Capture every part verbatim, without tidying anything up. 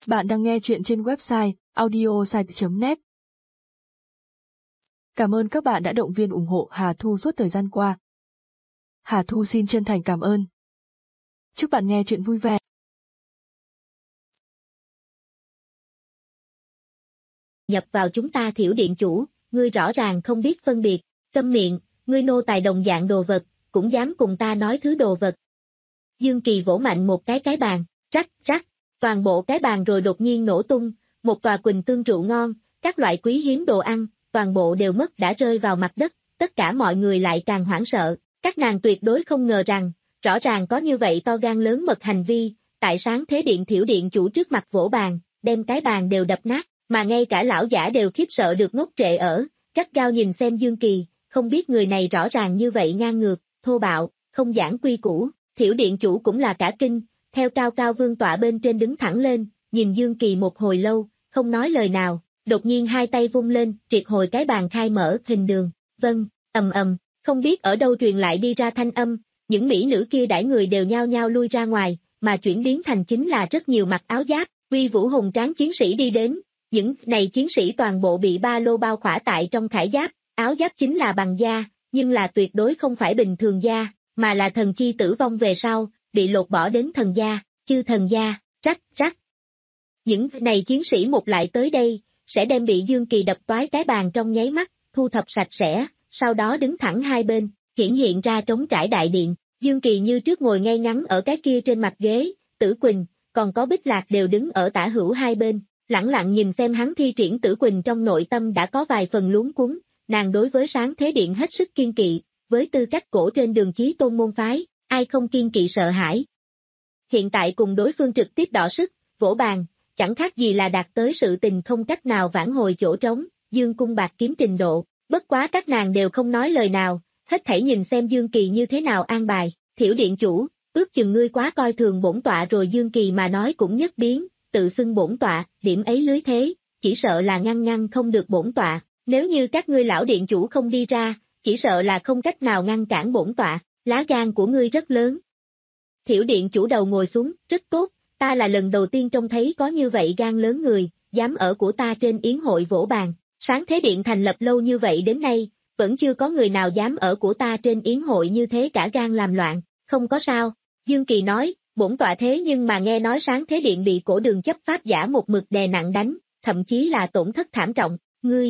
Bạn đang nghe chuyện trên website audiosite chấm net. Cảm ơn các bạn đã động viên ủng hộ Hà Thu suốt thời gian qua. Hà Thu xin chân thành cảm ơn. Chúc bạn nghe chuyện vui vẻ. Nhập vào chúng ta Thiểu điện chủ, ngươi rõ ràng không biết phân biệt, câm miệng, ngươi nô tài đồng dạng đồ vật, cũng dám cùng ta nói thứ đồ vật. Dương Kỳ vỗ mạnh một cái cái bàn, rắc rắc, toàn bộ cái bàn rồi đột nhiên nổ tung, một tòa quỳnh tương rượu ngon, các loại quý hiếm đồ ăn, toàn bộ đều mất đã rơi vào mặt đất, tất cả mọi người lại càng hoảng sợ, các nàng tuyệt đối không ngờ rằng, rõ ràng có như vậy to gan lớn mật hành vi, tại Sáng Thế Điện Thiểu điện chủ trước mặt vỗ bàn, đem cái bàn đều đập nát, mà ngay cả lão giả đều khiếp sợ được ngốc trệ ở, gắt gao nhìn xem Dương Kỳ, không biết người này rõ ràng như vậy ngang ngược, thô bạo, không giảng quy củ. Thiểu điện chủ cũng là cả kinh, theo cao cao vương tọa bên trên đứng thẳng lên, nhìn Dương Kỳ một hồi lâu, không nói lời nào, đột nhiên hai tay vung lên, triệt hồi cái bàn khai mở hình đường, vâng, ầm ầm, không biết ở đâu truyền lại đi ra thanh âm, những mỹ nữ kia đãi người đều nhao nhao lui ra ngoài, mà chuyển biến thành chính là rất nhiều mặc áo giáp, uy vũ hùng tráng chiến sĩ đi đến, những này chiến sĩ toàn bộ bị ba lô bao khỏa tại trong khải giáp, áo giáp chính là bằng da, nhưng là tuyệt đối không phải bình thường da, mà là thần chi tử vong về sau, bị lột bỏ đến thần gia, chư thần gia, rắc rắc. Những này chiến sĩ một lại tới đây, sẽ đem bị Dương Kỳ đập toái cái bàn trong nháy mắt, thu thập sạch sẽ, sau đó đứng thẳng hai bên, hiển hiện ra trống trải đại điện, Dương Kỳ như trước ngồi ngay ngắn ở cái kia trên mặt ghế, Tử Quỳnh, còn có Bích Lạc đều đứng ở tả hữu hai bên, lẳng lặng nhìn xem hắn thi triển Tử Quỳnh trong nội tâm đã có vài phần luống cuống, nàng đối với Sáng Thế Điện hết sức kiên kỵ. Với tư cách cổ trên đường chí tôn môn phái, ai không kiên kỵ sợ hãi. Hiện tại cùng đối phương trực tiếp đọ sức, vỗ bàn, chẳng khác gì là đạt tới sự tình không cách nào vãn hồi chỗ trống, Dương cung bạc kiếm trình độ, bất quá các nàng đều không nói lời nào, hết thảy nhìn xem Dương Kỳ như thế nào an bài, Thiểu điện chủ, ước chừng ngươi quá coi thường bổn tọa rồi. Dương Kỳ mà nói cũng nhất biến, tự xưng bổn tọa, điểm ấy lưới thế, chỉ sợ là ngăn ngăn không được bổn tọa, nếu như các ngươi lão điện chủ không đi ra, chỉ sợ là không cách nào ngăn cản bổn tọa, lá gan của ngươi rất lớn. Thiểu điện chủ đầu ngồi xuống, rất tốt, ta là lần đầu tiên trông thấy có như vậy gan lớn người, dám ở của ta trên yến hội vỗ bàn, Sáng Thế Điện thành lập lâu như vậy đến nay, vẫn chưa có người nào dám ở của ta trên yến hội như thế cả gan làm loạn, không có sao, Dương Kỳ nói, bổn tọa thế nhưng mà nghe nói Sáng Thế Điện bị cổ đường chấp pháp giả một mực đè nặng đánh, thậm chí là tổn thất thảm trọng, ngươi.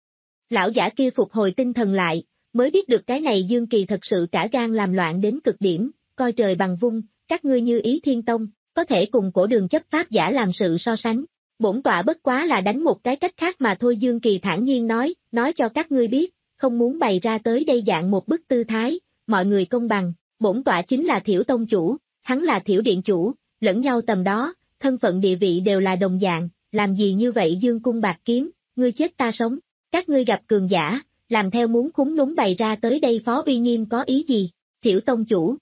Lão giả kia phục hồi tinh thần lại, mới biết được cái này Dương Kỳ thật sự cả gan làm loạn đến cực điểm, coi trời bằng vung, các ngươi như Ý Thiên Tông, có thể cùng cổ đường chấp pháp giả làm sự so sánh. Bổn tọa bất quá là đánh một cái cách khác mà thôi. Dương Kỳ thản nhiên nói, nói cho các ngươi biết, không muốn bày ra tới đây dạng một bức tư thái, mọi người công bằng, bổn tọa chính là Thiểu tông chủ, hắn là Thiểu điện chủ, lẫn nhau tầm đó, thân phận địa vị đều là đồng dạng, làm gì như vậy dương cung bạc kiếm, ngươi chết ta sống, các ngươi gặp cường giả. Làm theo muốn khúng núng bày ra tới đây phó uy nghiêm có ý gì, Thiểu tông chủ.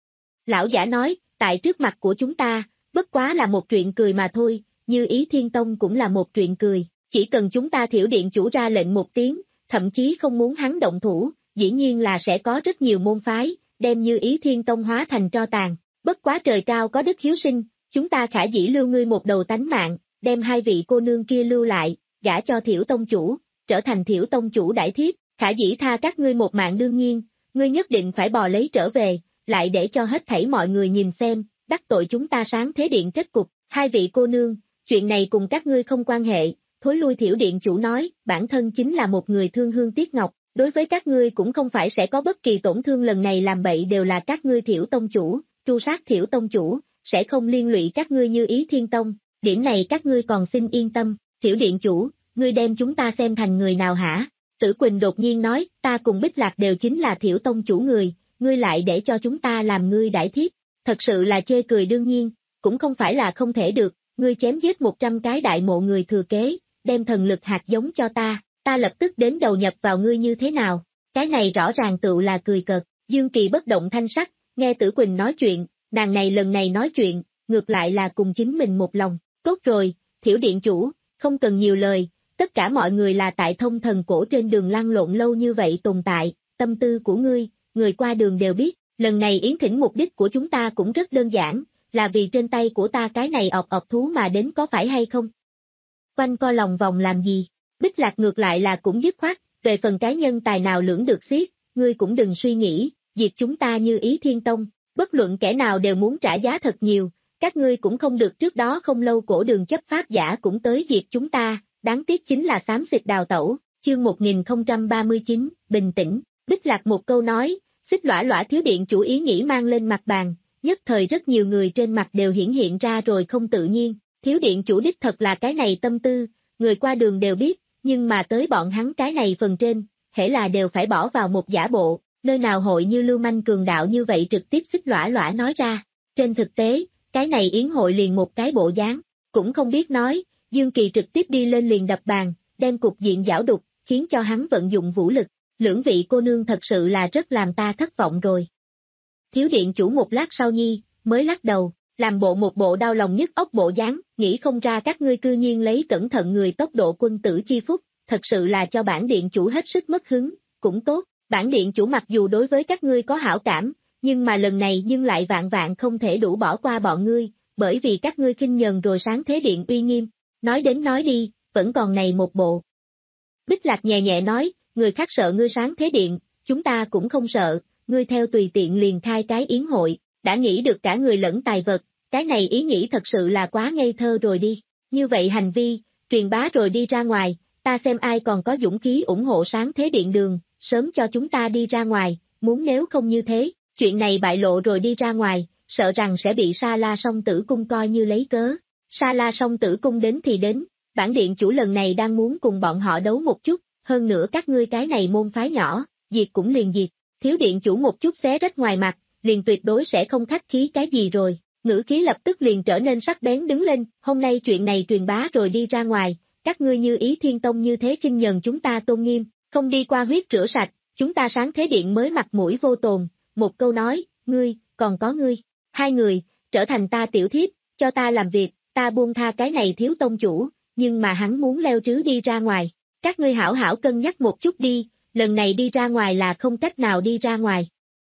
Lão giả nói, tại trước mặt của chúng ta, bất quá là một chuyện cười mà thôi, như Ý Thiên Tông cũng là một chuyện cười, chỉ cần chúng ta Thiểu điện chủ ra lệnh một tiếng, thậm chí không muốn hắn động thủ, dĩ nhiên là sẽ có rất nhiều môn phái, đem như Ý Thiên Tông hóa thành tro tàn, bất quá trời cao có đức hiếu sinh, chúng ta khả dĩ lưu ngươi một đầu tánh mạng, đem hai vị cô nương kia lưu lại, gả cho Thiểu tông chủ, trở thành Thiểu tông chủ đại thiếp. Khả dĩ tha các ngươi một mạng đương nhiên, ngươi nhất định phải bò lấy trở về, lại để cho hết thảy mọi người nhìn xem, đắc tội chúng ta Sáng Thế Điện kết cục, hai vị cô nương, chuyện này cùng các ngươi không quan hệ, thối lui. Thiểu điện chủ nói, bản thân chính là một người thương hương tiếc ngọc, đối với các ngươi cũng không phải sẽ có bất kỳ tổn thương, lần này làm bậy đều là các ngươi Thiểu tông chủ, tru sát Thiểu tông chủ, sẽ không liên lụy các ngươi như Ý Thiên Tông, điểm này các ngươi còn xin yên tâm. Thiểu điện chủ, ngươi đem chúng ta xem thành người nào hả? Tử Quỳnh đột nhiên nói, ta cùng Bích Lạc đều chính là Thiểu tông chủ người, ngươi lại để cho chúng ta làm ngươi đại thiếp, thật sự là chê cười. Đương nhiên, cũng không phải là không thể được, ngươi chém giết một trăm cái đại mộ người thừa kế, đem thần lực hạt giống cho ta, ta lập tức đến đầu nhập vào ngươi như thế nào, cái này rõ ràng tựu là cười cợt. Dương Kỳ bất động thanh sắc, nghe Tử Quỳnh nói chuyện, nàng này lần này nói chuyện, ngược lại là cùng chính mình một lòng, tốt rồi, Thiểu điện chủ, không cần nhiều lời. Tất cả mọi người là tại Thông Thần Cổ trên đường lăn lộn lâu như vậy tồn tại, tâm tư của ngươi, người qua đường đều biết, lần này yến thỉnh mục đích của chúng ta cũng rất đơn giản, là vì trên tay của ta cái này ọt ọt thú mà đến có phải hay không? Quanh co lòng vòng làm gì? Bích Lạc ngược lại là cũng dứt khoát, về phần cái nhân tài nào lưỡng được xiết, ngươi cũng đừng suy nghĩ, diệt chúng ta như ý thiên tông, bất luận kẻ nào đều muốn trả giá thật nhiều, các ngươi cũng không được trước đó không lâu cổ đường chấp pháp giả cũng tới diệt chúng ta, đáng tiếc chính là xám xịt đào tẩu, chương một nghìn không trăm ba mươi chín, bình tĩnh, Bích Lạc một câu nói, xích lõa lõa thiếu điện chủ ý nghĩ mang lên mặt bàn, nhất thời rất nhiều người trên mặt đều hiển hiện ra rồi không tự nhiên, thiếu điện chủ đích thật là cái này tâm tư, người qua đường đều biết, nhưng mà tới bọn hắn cái này phần trên, hễ là đều phải bỏ vào một giả bộ, nơi nào hội như lưu manh cường đạo như vậy trực tiếp xích lõa lõa nói ra, trên thực tế, cái này yến hội liền một cái bộ dáng, cũng không biết nói, Dương Kỳ trực tiếp đi lên liền đập bàn, đem cục diện giảo đục, khiến cho hắn vận dụng vũ lực, lưỡng vị cô nương thật sự là rất làm ta thất vọng rồi. Thiếu điện chủ một lát sau nhi, mới lắc đầu, làm bộ một bộ đau lòng nhức óc bộ dáng, nghĩ không ra các ngươi cư nhiên lấy cẩn thận người tốc độ quân tử chi phúc, thật sự là cho bản điện chủ hết sức mất hứng, cũng tốt, bản điện chủ mặc dù đối với các ngươi có hảo cảm, nhưng mà lần này nhưng lại vạn vạn không thể đủ bỏ qua bọn ngươi, bởi vì các ngươi khinh nhờn rồi sáng thế điện uy nghiêm, nói đến nói đi, vẫn còn này một bộ. Bích Lạc nhẹ nhẹ nói, người khác sợ ngươi sáng thế điện, chúng ta cũng không sợ, ngươi theo tùy tiện liền khai cái yến hội, đã nghĩ được cả người lẫn tài vật, cái này ý nghĩ thật sự là quá ngây thơ rồi đi, như vậy hành vi, truyền bá rồi đi ra ngoài, ta xem ai còn có dũng khí ủng hộ sáng thế điện đường, sớm cho chúng ta đi ra ngoài, muốn nếu không như thế, chuyện này bại lộ rồi đi ra ngoài, sợ rằng sẽ bị Sa La Song Tử Cung coi như lấy cớ. Sa La Song Tử Cung đến thì đến, bản điện chủ lần này đang muốn cùng bọn họ đấu một chút, hơn nữa các ngươi cái này môn phái nhỏ, diệt cũng liền diệt, thiếu điện chủ một chút xé rách ngoài mặt, liền tuyệt đối sẽ không khách khí cái gì rồi, ngữ khí lập tức liền trở nên sắc bén đứng lên, hôm nay chuyện này truyền bá rồi đi ra ngoài, các ngươi như ý thiên tông như thế khinh nhờn chúng ta tôn nghiêm, không đi qua huyết rửa sạch, chúng ta sáng thế điện mới mặt mũi vô tồn, một câu nói, ngươi, còn có ngươi, hai người, trở thành ta tiểu thiếp, cho ta làm việc, ta buông tha cái này thiếu tông chủ, nhưng mà hắn muốn leo trứ đi ra ngoài, các ngươi hảo hảo cân nhắc một chút đi, lần này đi ra ngoài là không cách nào đi ra ngoài.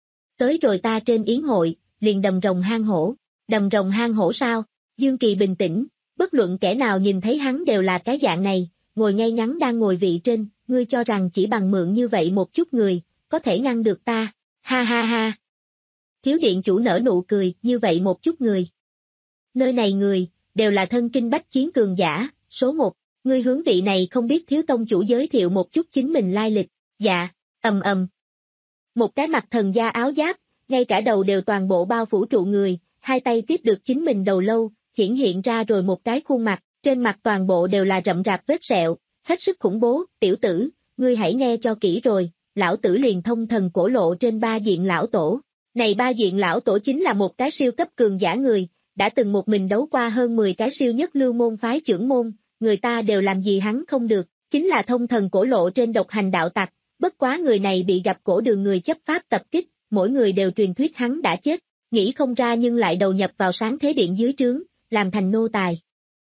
Tới rồi ta trên yến hội, liền đầm rồng hang hổ, đầm rồng hang hổ sao, Dương Kỳ bình tĩnh, bất luận kẻ nào nhìn thấy hắn đều là cái dạng này, ngồi ngay ngắn đang ngồi vị trên, ngươi cho rằng chỉ bằng mượn như vậy một chút người, có thể ngăn được ta, ha ha ha. Thiếu điện chủ nở nụ cười, như vậy một chút người. Nơi này người, đều là thân kinh bách chiến cường giả, số một, ngươi hướng vị này không biết thiếu tông chủ giới thiệu một chút chính mình lai lịch, dạ, ầm ầm. Một cái mặt thần da áo giáp, ngay cả đầu đều toàn bộ bao phủ trụ người, hai tay tiếp được chính mình đầu lâu, hiển hiện ra rồi một cái khuôn mặt, trên mặt toàn bộ đều là rậm rạp vết sẹo, hết sức khủng bố, tiểu tử, ngươi hãy nghe cho kỹ rồi, lão tử liền thông thần cổ lộ trên ba diện lão tổ. Này ba diện lão tổ chính là một cái siêu cấp cường giả người, đã từng một mình đấu qua hơn mười cái siêu nhất lưu môn phái trưởng môn, người ta đều làm gì hắn không được, chính là thông thần cổ lộ trên độc hành đạo tặc, bất quá người này bị gặp cổ đường người chấp pháp tập kích, mỗi người đều truyền thuyết hắn đã chết, nghĩ không ra nhưng lại đầu nhập vào sáng thế điện dưới trướng, làm thành nô tài.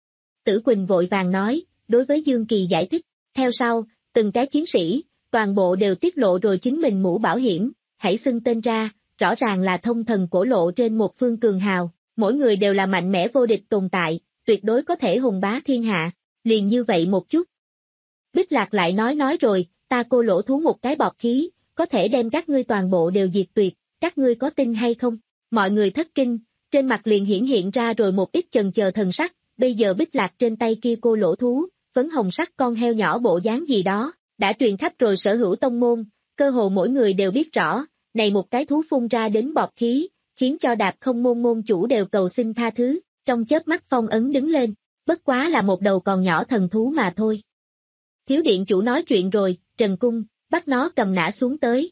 Tử Quỳnh vội vàng nói, đối với Dương Kỳ giải thích, theo sau, từng cái chiến sĩ, toàn bộ đều tiết lộ rồi chính mình mũ bảo hiểm, hãy xưng tên ra, rõ ràng là thông thần cổ lộ trên một phương cường hào, mỗi người đều là mạnh mẽ vô địch tồn tại, tuyệt đối có thể hùng bá thiên hạ, liền như vậy một chút. Bích Lạc lại nói nói rồi, ta cô lỗ thú một cái bọt khí, có thể đem các ngươi toàn bộ đều diệt tuyệt, các ngươi có tin hay không? Mọi người thất kinh, trên mặt liền hiển hiện ra rồi một ít chần chờ thần sắc, bây giờ Bích Lạc trên tay kia cô lỗ thú, phấn hồng sắc con heo nhỏ bộ dáng gì đó, đã truyền khắp rồi sở hữu tông môn, cơ hồ mỗi người đều biết rõ, này một cái thú phun ra đến bọt khí, khiến cho Đạp Không môn môn chủ đều cầu xin tha thứ, trong chớp mắt phong ấn đứng lên, bất quá là một đầu còn nhỏ thần thú mà thôi. Thiếu điện chủ nói chuyện rồi, Trần Cung, bắt nó cầm nã xuống tới.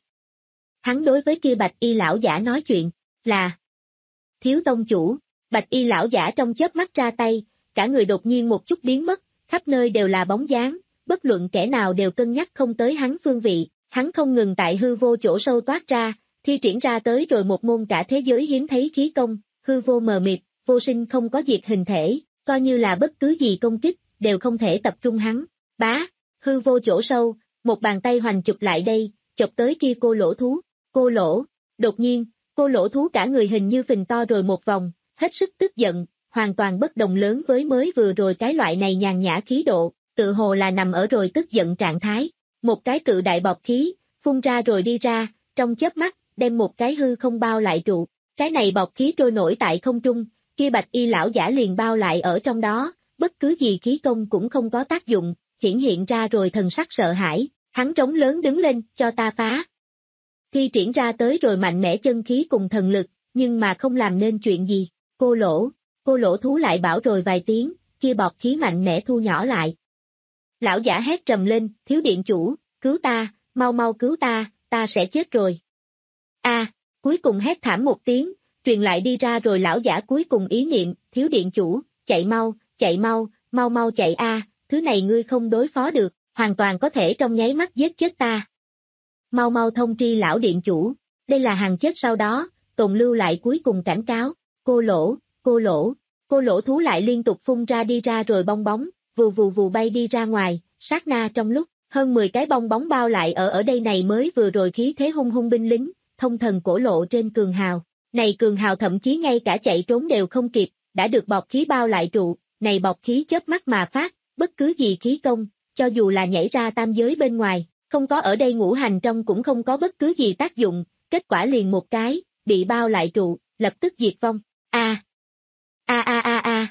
Hắn đối với kia bạch y lão giả nói chuyện, là thiếu tông chủ, bạch y lão giả trong chớp mắt ra tay, cả người đột nhiên một chút biến mất, khắp nơi đều là bóng dáng, bất luận kẻ nào đều cân nhắc không tới hắn phương vị, hắn không ngừng tại hư vô chỗ sâu toát ra, thi triển ra tới rồi một môn cả thế giới hiếm thấy khí công, hư vô mờ mịt, vô sinh không có diệt hình thể, coi như là bất cứ gì công kích, đều không thể tập trung hắn, bá, hư vô chỗ sâu, một bàn tay hoành chụp lại đây, chụp tới kia cô lỗ thú, cô lỗ, đột nhiên, cô lỗ thú cả người hình như phình to rồi một vòng, hết sức tức giận, hoàn toàn bất đồng lớn với mới vừa rồi cái loại này nhàn nhã khí độ, tự hồ là nằm ở rồi tức giận trạng thái. Một cái cự đại bọt khí, phun ra rồi đi ra, trong chớp mắt, đem một cái hư không bao lại trụ. Cái này bọt khí trôi nổi tại không trung, kia bạch y lão giả liền bao lại ở trong đó, bất cứ gì khí công cũng không có tác dụng, hiển hiện ra rồi thần sắc sợ hãi, hắn trống lớn đứng lên, cho ta phá. Thi triển ra tới rồi mạnh mẽ chân khí cùng thần lực, nhưng mà không làm nên chuyện gì. Cô lỗ, cô lỗ thú lại bảo rồi vài tiếng, kia bọt khí mạnh mẽ thu nhỏ lại. Lão giả hét trầm lên, thiếu điện chủ, cứu ta, mau mau cứu ta, ta sẽ chết rồi. A, cuối cùng hét thảm một tiếng, truyền lại đi ra rồi lão giả cuối cùng ý niệm, thiếu điện chủ, chạy mau, chạy mau, mau mau chạy a, thứ này ngươi không đối phó được, hoàn toàn có thể trong nháy mắt giết chết ta. Mau mau thông tri lão điện chủ, đây là hàng chết sau đó, tồn lưu lại cuối cùng cảnh cáo, cô lỗ, cô lỗ, cô lỗ thú lại liên tục phun ra đi ra rồi bong bóng, vù vù vù bay đi ra ngoài, sát na trong lúc, hơn mười cái bong bóng bao lại ở ở đây này mới vừa rồi khí thế hung hung binh lính, thông thần cổ lộ trên cường hào. Này cường hào thậm chí ngay cả chạy trốn đều không kịp, đã được bọt khí bao lại trụ, này bọt khí chớp mắt mà phát, bất cứ gì khí công, cho dù là nhảy ra tam giới bên ngoài, không có ở đây ngũ hành trong cũng không có bất cứ gì tác dụng, kết quả liền một cái, bị bao lại trụ, lập tức diệt vong. A a a a a.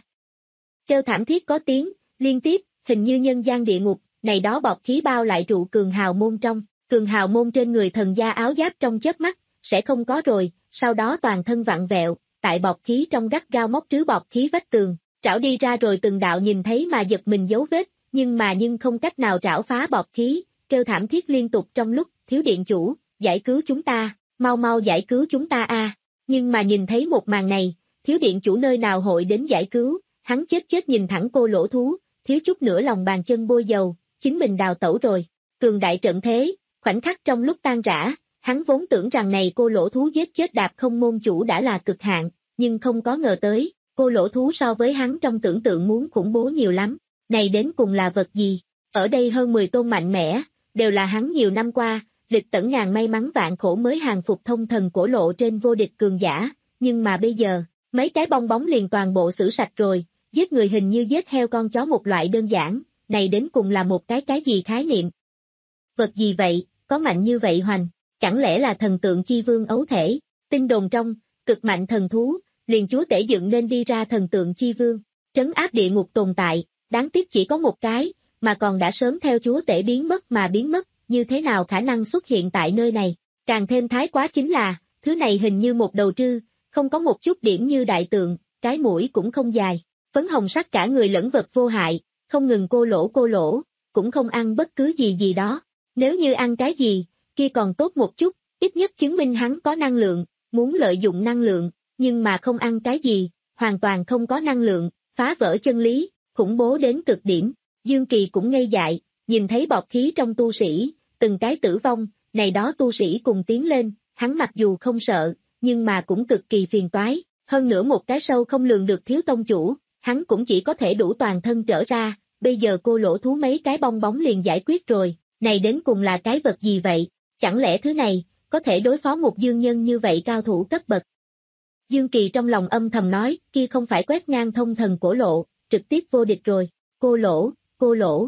Kêu thảm thiết có tiếng, liên tiếp, hình như nhân gian địa ngục, này đó bọt khí bao lại trụ cường hào môn trong, cường hào môn trên người thần gia áo giáp trong chớp mắt, sẽ không có rồi, sau đó toàn thân vặn vẹo, tại bọt khí trong gắt gao móc trứ bọt khí vách tường, trảo đi ra rồi từng đạo nhìn thấy mà giật mình dấu vết, nhưng mà nhưng không cách nào trảo phá bọt khí, kêu thảm thiết liên tục trong lúc, thiếu điện chủ, giải cứu chúng ta, mau mau giải cứu chúng ta a. Nhưng mà nhìn thấy một màn này, thiếu điện chủ nơi nào hội đến giải cứu, hắn chết chết nhìn thẳng cô lỗ thú, thiếu chút nữa lòng bàn chân bôi dầu, chính mình đào tẩu rồi, cường đại trận thế, khoảnh khắc trong lúc tan rã. Hắn vốn tưởng rằng này cô lỗ thú giết chết đạp không môn chủ đã là cực hạn, nhưng không có ngờ tới, cô lỗ thú so với hắn trong tưởng tượng muốn khủng bố nhiều lắm, này đến cùng là vật gì, ở đây hơn mười tôn mạnh mẽ, đều là hắn nhiều năm qua, lịch tẩn ngàn may mắn vạn khổ mới hàng phục thông thần cổ lộ trên vô địch cường giả, nhưng mà bây giờ, mấy cái bong bóng liền toàn bộ xử sạch rồi, giết người hình như giết heo con chó một loại đơn giản, này đến cùng là một cái cái gì khái niệm. Vật gì vậy, có mạnh như vậy hoành? Chẳng lẽ là thần tượng chi vương ấu thể, tin đồn trong, cực mạnh thần thú, liền chúa tể dựng nên đi ra thần tượng chi vương, trấn áp địa ngục tồn tại, đáng tiếc chỉ có một cái, mà còn đã sớm theo chúa tể biến mất mà biến mất, như thế nào khả năng xuất hiện tại nơi này, càng thêm thái quá chính là, thứ này hình như một đầu trư, không có một chút điểm như đại tượng, cái mũi cũng không dài, phấn hồng sắc cả người lẫn vật vô hại, không ngừng cô lỗ cô lỗ, cũng không ăn bất cứ gì gì đó, nếu như ăn cái gì, kia còn tốt một chút, ít nhất chứng minh hắn có năng lượng, muốn lợi dụng năng lượng, nhưng mà không ăn cái gì, hoàn toàn không có năng lượng, phá vỡ chân lý, khủng bố đến cực điểm. Dương Kỳ cũng ngây dại, nhìn thấy bọt khí trong tu sĩ, từng cái tử vong, này đó tu sĩ cùng tiến lên, hắn mặc dù không sợ, nhưng mà cũng cực kỳ phiền toái, hơn nữa một cái sâu không lường được thiếu tông chủ, hắn cũng chỉ có thể đủ toàn thân trở ra, bây giờ cô lỗ thú mấy cái bong bóng liền giải quyết rồi, này đến cùng là cái vật gì vậy? Chẳng lẽ thứ này, có thể đối phó một dương nhân như vậy cao thủ cấp bậc? Dương Kỳ trong lòng âm thầm nói, kia không phải quét ngang thông thần cổ lộ, trực tiếp vô địch rồi, cô lỗ, cô lỗ.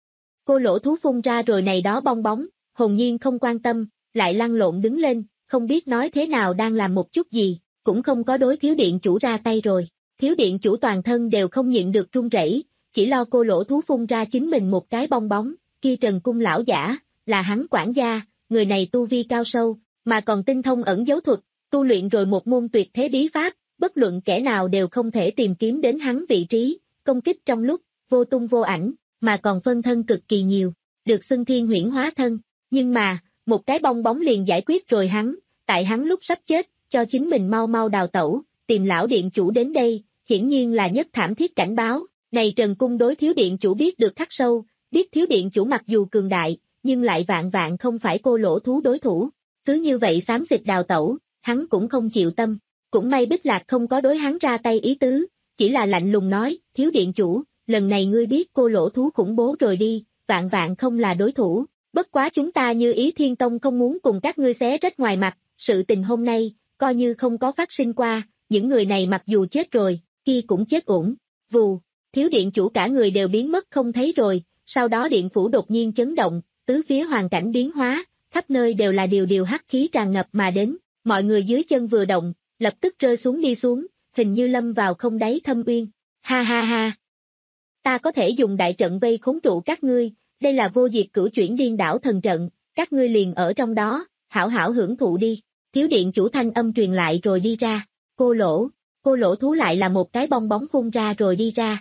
Cô lỗ thú phun ra rồi này đó bong bóng, hồn nhiên không quan tâm, lại lăn lộn đứng lên, không biết nói thế nào đang làm một chút gì, cũng không có đối thiếu điện chủ ra tay rồi. Thiếu điện chủ toàn thân đều không nhịn được run rẩy, chỉ lo cô lỗ thú phun ra chính mình một cái bong bóng, kia Trần Cung lão giả, là hắn quản gia, người này tu vi cao sâu, mà còn tinh thông ẩn dấu thuật, tu luyện rồi một môn tuyệt thế bí pháp, bất luận kẻ nào đều không thể tìm kiếm đến hắn vị trí, công kích trong lúc, vô tung vô ảnh, mà còn phân thân cực kỳ nhiều, được xưng thiên huyễn hóa thân, nhưng mà, một cái bong bóng liền giải quyết rồi hắn, tại hắn lúc sắp chết, cho chính mình mau mau đào tẩu, tìm lão điện chủ đến đây, hiển nhiên là nhất thảm thiết cảnh báo, này Trần Cung đối thiếu điện chủ biết được khắc sâu, biết thiếu điện chủ mặc dù cường đại, nhưng lại vạn vạn không phải cô lỗ thú đối thủ, cứ như vậy xám xịt đào tẩu, hắn cũng không chịu tâm, cũng may Bích Lạc không có đối hắn ra tay ý tứ, chỉ là lạnh lùng nói, thiếu điện chủ, lần này ngươi biết cô lỗ thú khủng bố rồi đi, vạn vạn không là đối thủ, bất quá chúng ta như Ý Thiên Tông không muốn cùng các ngươi xé rách ngoài mặt, sự tình hôm nay, coi như không có phát sinh qua, những người này mặc dù chết rồi, kia cũng chết uổng. Vù, thiếu điện chủ cả người đều biến mất không thấy rồi, sau đó điện phủ đột nhiên chấn động, tứ phía hoàn cảnh biến hóa, khắp nơi đều là điều điều hắc khí tràn ngập mà đến, mọi người dưới chân vừa động, lập tức rơi xuống đi xuống, hình như lâm vào không đáy thâm uyên. Ha ha ha! Ta có thể dùng đại trận vây khốn trụ các ngươi, đây là vô diệt cửu chuyển điên đảo thần trận, các ngươi liền ở trong đó, hảo hảo hưởng thụ đi. Thiếu điện chủ thanh âm truyền lại rồi đi ra, cô lỗ, cô lỗ thú lại là một cái bong bóng phun ra rồi đi ra.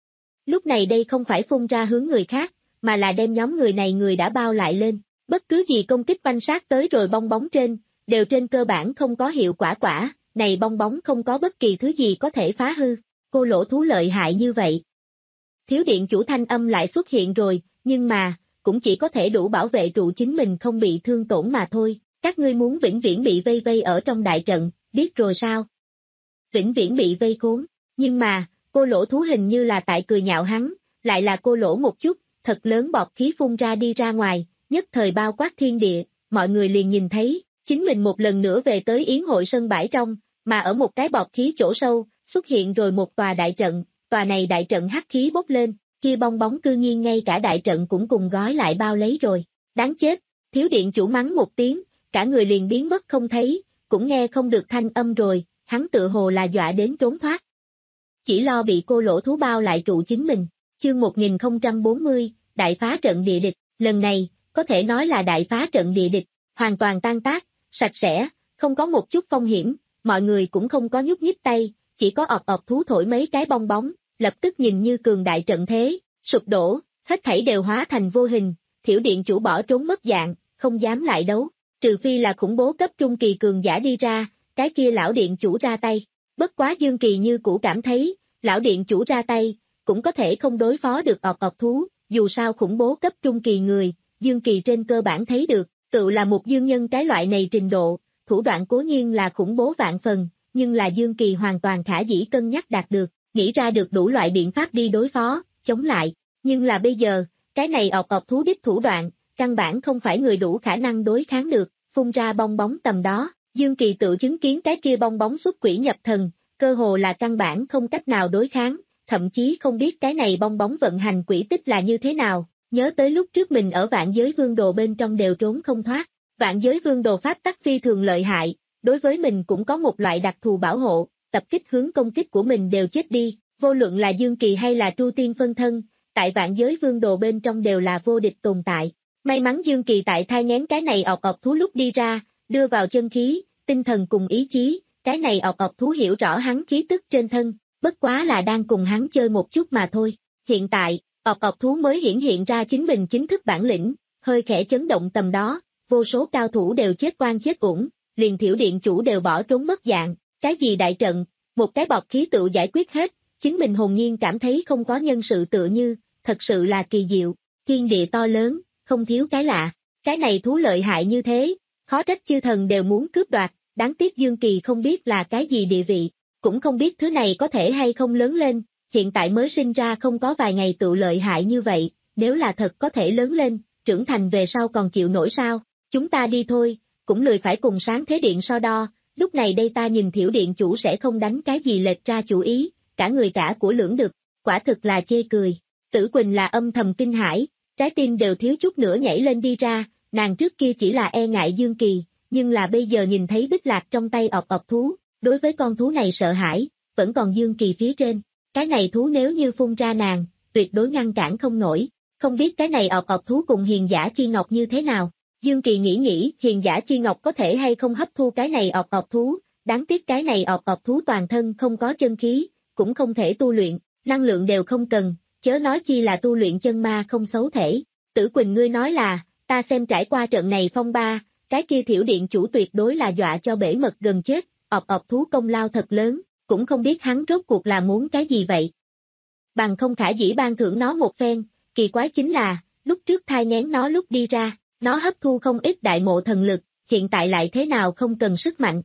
Lúc này đây không phải phun ra hướng người khác, mà là đem nhóm người này người đã bao lại lên, bất cứ gì công kích banh sát tới rồi bong bóng trên, đều trên cơ bản không có hiệu quả quả, này bong bóng không có bất kỳ thứ gì có thể phá hư, cô lỗ thú lợi hại như vậy. Thiếu điện chủ thanh âm lại xuất hiện rồi, nhưng mà, cũng chỉ có thể đủ bảo vệ trụ chính mình không bị thương tổn mà thôi, các ngươi muốn vĩnh viễn bị vây vây ở trong đại trận, biết rồi sao? Vĩnh viễn bị vây khốn, nhưng mà, cô lỗ thú hình như là tại cười nhạo hắn, lại là cô lỗ một chút, thật lớn bọt khí phun ra đi ra ngoài, nhất thời bao quát thiên địa, mọi người liền nhìn thấy, chính mình một lần nữa về tới yến hội sân bãi trong, mà ở một cái bọt khí chỗ sâu, xuất hiện rồi một tòa đại trận, tòa này đại trận hắc khí bốc lên, kia bong bóng cư nhiên ngay cả đại trận cũng cùng gói lại bao lấy rồi, đáng chết, thiếu điện chủ mắng một tiếng, cả người liền biến mất không thấy, cũng nghe không được thanh âm rồi, hắn tự hồ là dọa đến trốn thoát. Chỉ lo bị cô lỗ thú bao lại trụ chính mình, chương một nghìn không trăm bốn mươi, đại phá trận địa địch, lần này, có thể nói là đại phá trận địa địch, hoàn toàn tan tác, sạch sẽ, không có một chút phong hiểm, mọi người cũng không có nhúc nhích tay, chỉ có ọp ọp thú thổi mấy cái bong bóng, lập tức nhìn như cường đại trận thế, sụp đổ, hết thảy đều hóa thành vô hình, thiểu điện chủ bỏ trốn mất dạng, không dám lại đấu, trừ phi là khủng bố cấp trung kỳ cường giả đi ra, cái kia lão điện chủ ra tay, bất quá Dương Kỳ như cũ cảm thấy, lão điện chủ ra tay, cũng có thể không đối phó được ọp ọp thú, dù sao khủng bố cấp trung kỳ người, Dương Kỳ trên cơ bản thấy được, tự là một dương nhân cái loại này trình độ, thủ đoạn cố nhiên là khủng bố vạn phần, nhưng là Dương Kỳ hoàn toàn khả dĩ cân nhắc đạt được, nghĩ ra được đủ loại biện pháp đi đối phó, chống lại, nhưng là bây giờ, cái này ọp ọp thú đích thủ đoạn, căn bản không phải người đủ khả năng đối kháng được, phun ra bong bóng tầm đó, Dương Kỳ tự chứng kiến cái kia bong bóng xuất quỷ nhập thần, cơ hồ là căn bản không cách nào đối kháng, thậm chí không biết cái này bong bóng vận hành quỹ tích là như thế nào, nhớ tới lúc trước mình ở vạn giới vương đồ bên trong đều trốn không thoát, vạn giới vương đồ pháp tắc phi thường lợi hại, đối với mình cũng có một loại đặc thù bảo hộ, tập kích hướng công kích của mình đều chết đi, vô luận là Dương Kỳ hay là Tru Tiên phân thân, tại vạn giới vương đồ bên trong đều là vô địch tồn tại. May mắn Dương Kỳ tại thai nghén cái này ọp ọp thú lúc đi ra, đưa vào chân khí, tinh thần cùng ý chí, cái này ọp ọp thú hiểu rõ hắn khí tức trên thân, bất quá là đang cùng hắn chơi một chút mà thôi. Hiện tại, ọp ọp thú mới hiển hiện ra chính mình chính thức bản lĩnh, hơi khẽ chấn động tầm đó, vô số cao thủ đều chết oan chết uổng, liền thiểu điện chủ đều bỏ trốn mất dạng, cái gì đại trận, một cái bọt khí tự giải quyết hết, chính mình hồn nhiên cảm thấy không có nhân sự tự như, thật sự là kỳ diệu, thiên địa to lớn, không thiếu cái lạ, cái này thú lợi hại như thế, khó trách chư thần đều muốn cướp đoạt, đáng tiếc Dương Kỳ không biết là cái gì địa vị, cũng không biết thứ này có thể hay không lớn lên, hiện tại mới sinh ra không có vài ngày tự lợi hại như vậy, nếu là thật có thể lớn lên, trưởng thành về sau còn chịu nổi sao, chúng ta đi thôi, cũng lười phải cùng sáng thế điện so đo, lúc này đây ta nhìn thiểu điện chủ sẽ không đánh cái gì lệch ra chủ ý, cả người cả của lưỡng được, quả thực là chê cười, Tử Quỳnh là âm thầm kinh hãi, trái tim đều thiếu chút nữa nhảy lên đi ra, nàng trước kia chỉ là e ngại Dương Kỳ, nhưng là bây giờ nhìn thấy Bích Lạc trong tay ọp ọp thú, đối với con thú này sợ hãi, vẫn còn Dương Kỳ phía trên, cái này thú nếu như phun ra nàng, tuyệt đối ngăn cản không nổi, không biết cái này ọp ọp thú cùng hiền giả chi ngọc như thế nào. Dương Kỳ nghĩ nghĩ hiền giả chi ngọc có thể hay không hấp thu cái này ọp ọp thú, đáng tiếc cái này ọp ọp thú toàn thân không có chân khí, cũng không thể tu luyện, năng lượng đều không cần, chớ nói chi là tu luyện chân ma không xấu thể. Tử Quỳnh ngươi nói là, ta xem trải qua trận này phong ba, cái kia thiểu điện chủ tuyệt đối là dọa cho bể mật gần chết, ọp ọp thú công lao thật lớn, cũng không biết hắn rốt cuộc là muốn cái gì vậy. Bằng không khả dĩ ban thưởng nó một phen, kỳ quái chính là, lúc trước thai nghén nó lúc đi ra, nó hấp thu không ít đại mộ thần lực, hiện tại lại thế nào không cần sức mạnh.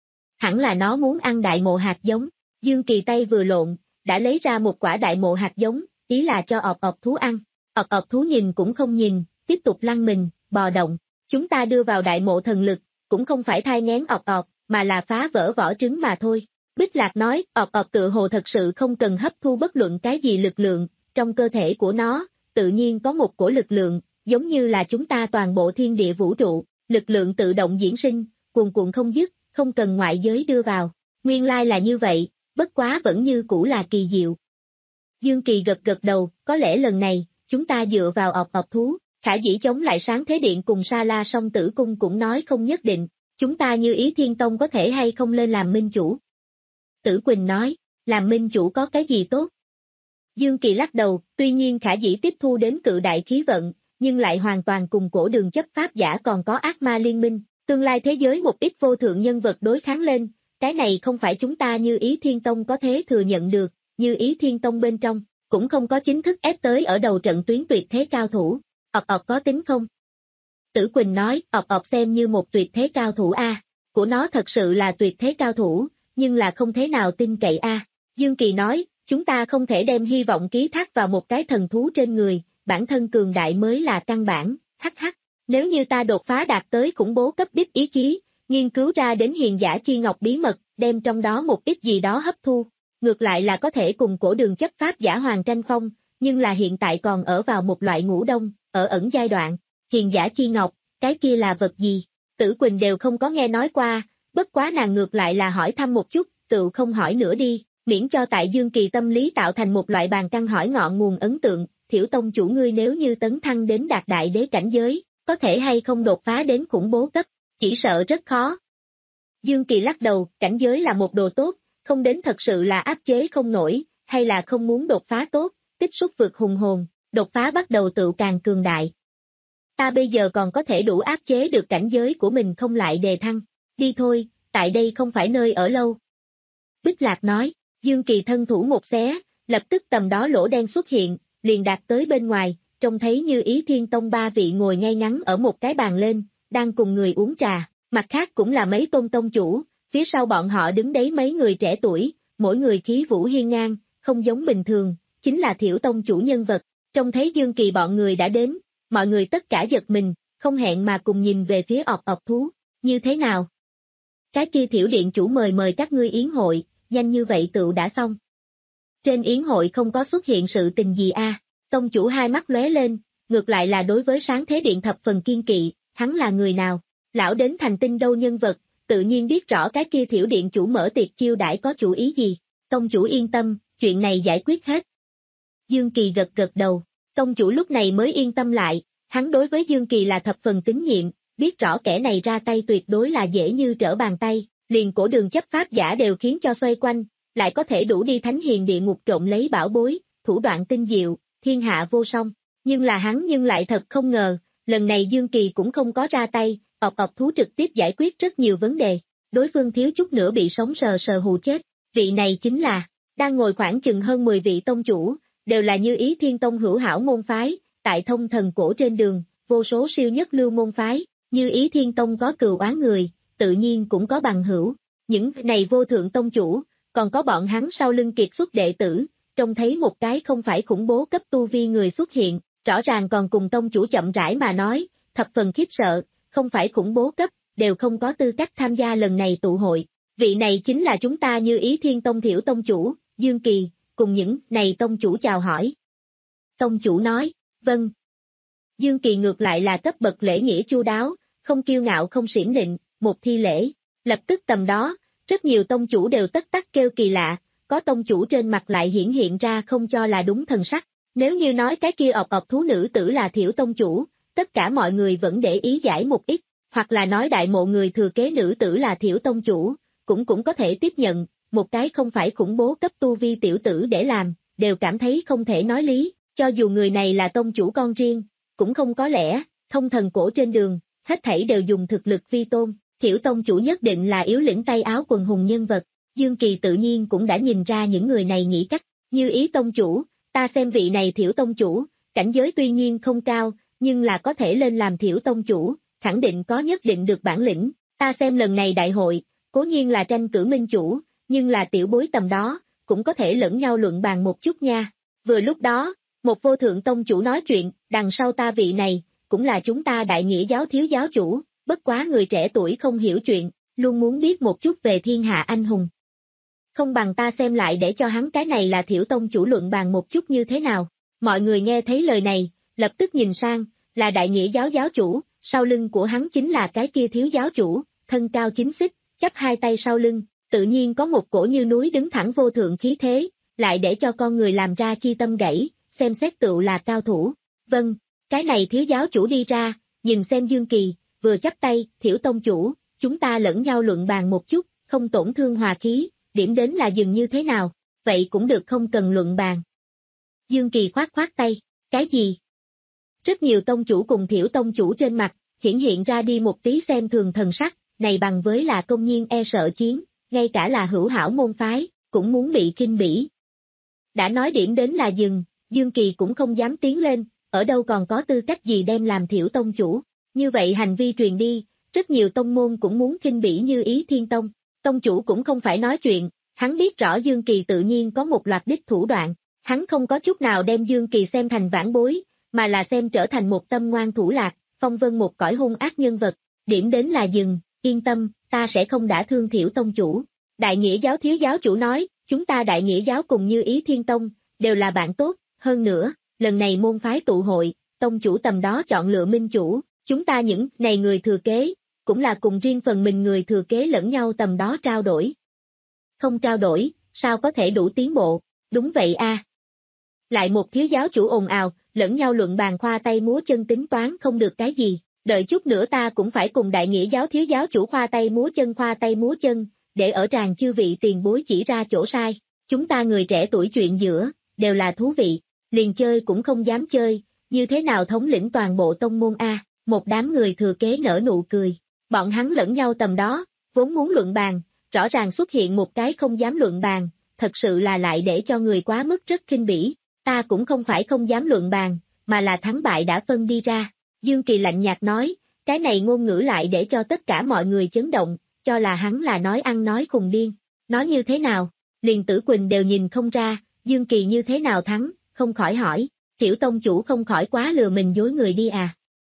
Hẳn là nó muốn ăn đại mộ hạt giống, Dương Kỳ tay vừa lộn, đã lấy ra một quả đại mộ hạt giống, ý là cho ọp ọp thú ăn, ọp ọp thú nhìn cũng không nhìn, tiếp tục lăn mình, bò động, chúng ta đưa vào đại mộ thần lực, cũng không phải thai nghén ọp ọp, mà là phá vỡ vỏ trứng mà thôi, Bích Lạc nói, ọp ọp tự hồ thật sự không cần hấp thu bất luận cái gì lực lượng, trong cơ thể của nó, tự nhiên có một cổ lực lượng, giống như là chúng ta toàn bộ thiên địa vũ trụ, lực lượng tự động diễn sinh, cuồn cuộn không dứt, không cần ngoại giới đưa vào. Nguyên lai là như vậy, bất quá vẫn như cũ là kỳ diệu. Dương Kỳ gật gật đầu, có lẽ lần này, chúng ta dựa vào ọp ọp thú, khả dĩ chống lại Sáng Thế Điện cùng Sa La Song Tử Cung cũng nói không nhất định, chúng ta như Ý Thiên Tông có thể hay không lên làm minh chủ. Tử Quỳnh nói, làm minh chủ có cái gì tốt? Dương Kỳ lắc đầu, tuy nhiên khả dĩ tiếp thu đến cự đại khí vận, nhưng lại hoàn toàn cùng cổ đường chấp pháp giả còn có ác ma liên minh, tương lai thế giới một ít vô thượng nhân vật đối kháng lên, cái này không phải chúng ta như Ý Thiên Tông có thể thừa nhận được, như Ý Thiên Tông bên trong, cũng không có chính thức ép tới ở đầu trận tuyến tuyệt thế cao thủ, ọp ọp có tính không? Tử Quỳnh nói, ọp ọp xem như một tuyệt thế cao thủ a, của nó thật sự là tuyệt thế cao thủ, nhưng là không thế nào tin cậy a. Dương Kỳ nói, chúng ta không thể đem hy vọng ký thác vào một cái thần thú trên người, bản thân cường đại mới là căn bản, hắc hắc, nếu như ta đột phá đạt tới khủng bố cấp đích ý chí, nghiên cứu ra đến hiền giả chi ngọc bí mật, đem trong đó một ít gì đó hấp thu, ngược lại là có thể cùng cổ đường chấp pháp giả hoàng tranh phong, nhưng là hiện tại còn ở vào một loại ngủ đông, ở ẩn giai đoạn, hiền giả chi ngọc, cái kia là vật gì? Tử Quỳnh đều không có nghe nói qua, bất quá nàng ngược lại là hỏi thăm một chút, tự không hỏi nữa đi, miễn cho tại Dương Kỳ tâm lý tạo thành một loại bàn căn hỏi ngọn nguồn ấn tượng, Thiểu Tông chủ ngươi nếu như tấn thăng đến đạt đại đế cảnh giới, có thể hay không đột phá đến khủng bố cấp, chỉ sợ rất khó. Dương Kỳ lắc đầu, cảnh giới là một đồ tốt, không đến thật sự là áp chế không nổi, hay là không muốn đột phá tốt, tích xúc vượt hùng hồn, đột phá bắt đầu tự càng cường đại. Ta bây giờ còn có thể đủ áp chế được cảnh giới của mình không lại đề thăng, đi thôi, tại đây không phải nơi ở lâu. Bích Lạc nói, Dương Kỳ thân thủ một xé, lập tức tầm đó lỗ đen xuất hiện, liền đạt tới bên ngoài, trông thấy như Ý Thiên Tông ba vị ngồi ngay ngắn ở một cái bàn lên, đang cùng người uống trà, mặt khác cũng là mấy tôn tông chủ, phía sau bọn họ đứng đấy mấy người trẻ tuổi, mỗi người khí vũ hiên ngang, không giống bình thường, chính là Thiểu Tông chủ nhân vật, trông thấy Dương Kỳ bọn người đã đến, mọi người tất cả giật mình, không hẹn mà cùng nhìn về phía ọp ọp thú, như thế nào? Cái kia Thiểu Điện chủ mời mời các ngươi yến hội, nhanh như vậy tựu đã xong. Trên yến hội không có xuất hiện sự tình gì a? À? Tông chủ hai mắt lóe lên, ngược lại là đối với Sáng Thế Điện thập phần kiên kỵ, hắn là người nào? Lão đến thành tinh đâu nhân vật, tự nhiên biết rõ cái kia Thiểu Điện chủ mở tiệc chiêu đãi có chủ ý gì. Tông chủ yên tâm, chuyện này giải quyết hết. Dương Kỳ gật gật đầu, tông chủ lúc này mới yên tâm lại, hắn đối với Dương Kỳ là thập phần tín nhiệm, biết rõ kẻ này ra tay tuyệt đối là dễ như trở bàn tay, liền cổ đường chấp pháp giả đều khiến cho xoay quanh, lại có thể đủ đi thánh hiền địa ngục trộm lấy bảo bối, thủ đoạn tinh diệu, thiên hạ vô song, nhưng là hắn nhưng lại thật không ngờ, lần này Dương Kỳ cũng không có ra tay, ọp ọp thú trực tiếp giải quyết rất nhiều vấn đề, đối phương thiếu chút nữa bị sống sờ sờ hù chết, vị này chính là, đang ngồi khoảng chừng hơn mười vị tông chủ, đều là như Ý Thiên Tông hữu hảo môn phái, tại thông thần cổ trên đường, vô số siêu nhất lưu môn phái, như Ý Thiên Tông có cừu oán người, tự nhiên cũng có bằng hữu, những này vô thượng tông chủ, còn có bọn hắn sau lưng kiệt xuất đệ tử, trông thấy một cái không phải khủng bố cấp tu vi người xuất hiện, rõ ràng còn cùng tông chủ chậm rãi mà nói, thập phần khiếp sợ, không phải khủng bố cấp, đều không có tư cách tham gia lần này tụ hội. Vị này chính là chúng ta như Ý Thiên Tông Thiểu Tông chủ, Dương Kỳ, cùng những này tông chủ chào hỏi. Tông chủ nói, vâng. Dương Kỳ ngược lại là cấp bậc lễ nghĩa chu đáo, không kiêu ngạo không xiển định, một thi lễ, lập tức tầm đó, rất nhiều tông chủ đều tất tắc kêu kỳ lạ, có tông chủ trên mặt lại hiển hiện ra không cho là đúng thần sắc, nếu như nói cái kia ọp ọp thú nữ tử là Thiểu tông chủ, tất cả mọi người vẫn để ý giải một ít, hoặc là nói đại mộ người thừa kế nữ tử là Thiểu tông chủ, cũng cũng có thể tiếp nhận, một cái không phải khủng bố cấp tu vi tiểu tử để làm, đều cảm thấy không thể nói lý, cho dù người này là tông chủ con riêng, cũng không có lẽ, thông thần cổ trên đường, hết thảy đều dùng thực lực vi tôn, Thiểu tông chủ nhất định là yếu lĩnh tay áo quần hùng nhân vật, Dương Kỳ tự nhiên cũng đã nhìn ra những người này nghĩ cách, như Ý tông chủ, ta xem vị này Thiểu tông chủ, cảnh giới tuy nhiên không cao, nhưng là có thể lên làm Thiểu tông chủ, khẳng định có nhất định được bản lĩnh, ta xem lần này đại hội, cố nhiên là tranh cử minh chủ, nhưng là tiểu bối tầm đó, cũng có thể lẫn nhau luận bàn một chút nha. Vừa lúc đó, một vô thượng tông chủ nói chuyện, đằng sau ta vị này, cũng là chúng ta đại nghĩa giáo thiếu giáo chủ, bất quá người trẻ tuổi không hiểu chuyện, luôn muốn biết một chút về thiên hạ anh hùng. không bằng ta xem lại để cho hắn cái này là Thiểu tông chủ luận bàn một chút như thế nào. Mọi người nghe thấy lời này, lập tức nhìn sang, là đại nghĩa giáo giáo chủ, sau lưng của hắn chính là cái kia thiếu giáo chủ, thân cao chín xích, chắp hai tay sau lưng, tự nhiên có một cổ như núi đứng thẳng vô thượng khí thế, lại để cho con người làm ra chi tâm gãy, xem xét tựu là cao thủ. Vâng, cái này thiếu giáo chủ đi ra, nhìn xem Dương Kỳ, vừa chắp tay, Thiểu tông chủ, chúng ta lẫn nhau luận bàn một chút, không tổn thương hòa khí, điểm đến là dừng như thế nào, vậy cũng được không cần luận bàn. Dương Kỳ khoát khoát tay, cái gì? Rất nhiều tông chủ cùng Thiểu tông chủ trên mặt, hiển hiện ra đi một tí xem thường thần sắc, này bằng với là công nhiên e sợ chiến, ngay cả là hữu hảo môn phái, cũng muốn bị kinh bỉ. Đã nói điểm đến là dừng, Dương Kỳ cũng không dám tiến lên, ở đâu còn có tư cách gì đem làm Thiểu tông chủ, như vậy hành vi truyền đi, rất nhiều tông môn cũng muốn kinh bỉ như Ý Thiên Tông, tông chủ cũng không phải nói chuyện, hắn biết rõ Dương Kỳ tự nhiên có một loạt đích thủ đoạn, hắn không có chút nào đem Dương Kỳ xem thành vãn bối, mà là xem trở thành một tâm ngoan thủ lạc, phong vân một cõi hung ác nhân vật, điểm đến là dừng, yên tâm, ta sẽ không đả thương Thiểu tông chủ. Đại nghĩa giáo thiếu giáo chủ nói, chúng ta đại nghĩa giáo cùng như Ý Thiên Tông, đều là bạn tốt, hơn nữa, lần này môn phái tụ hội, tông chủ tầm đó chọn lựa minh chủ, chúng ta những này người thừa kế, cũng là cùng riêng phần mình người thừa kế lẫn nhau tầm đó trao đổi. Không trao đổi, sao có thể đủ tiến bộ, đúng vậy a. À. Lại một thiếu giáo chủ ồn ào, lẫn nhau luận bàn khoa tay múa chân tính toán không được cái gì, đợi chút nữa ta cũng phải cùng đại nghĩa giáo thiếu giáo chủ khoa tay múa chân khoa tay múa chân, để ở tràng chư vị tiền bối chỉ ra chỗ sai, chúng ta người trẻ tuổi chuyện giữa, đều là thú vị, liền chơi cũng không dám chơi, như thế nào thống lĩnh toàn bộ tông môn a, một đám người thừa kế nở nụ cười, bọn hắn lẫn nhau tầm đó, vốn muốn luận bàn, rõ ràng xuất hiện một cái không dám luận bàn, thật sự là lại để cho người quá mức rất kinh bỉ, ta cũng không phải không dám luận bàn, mà là thắng bại đã phân đi ra, Dương Kỳ lạnh nhạt nói, cái này ngôn ngữ lại để cho tất cả mọi người chấn động, cho là hắn là nói ăn nói khùng điên, nói như thế nào, liền Tử Quỳnh đều nhìn không ra, Dương Kỳ như thế nào thắng, không khỏi hỏi, Thiểu tông chủ không khỏi quá lừa mình dối người đi à.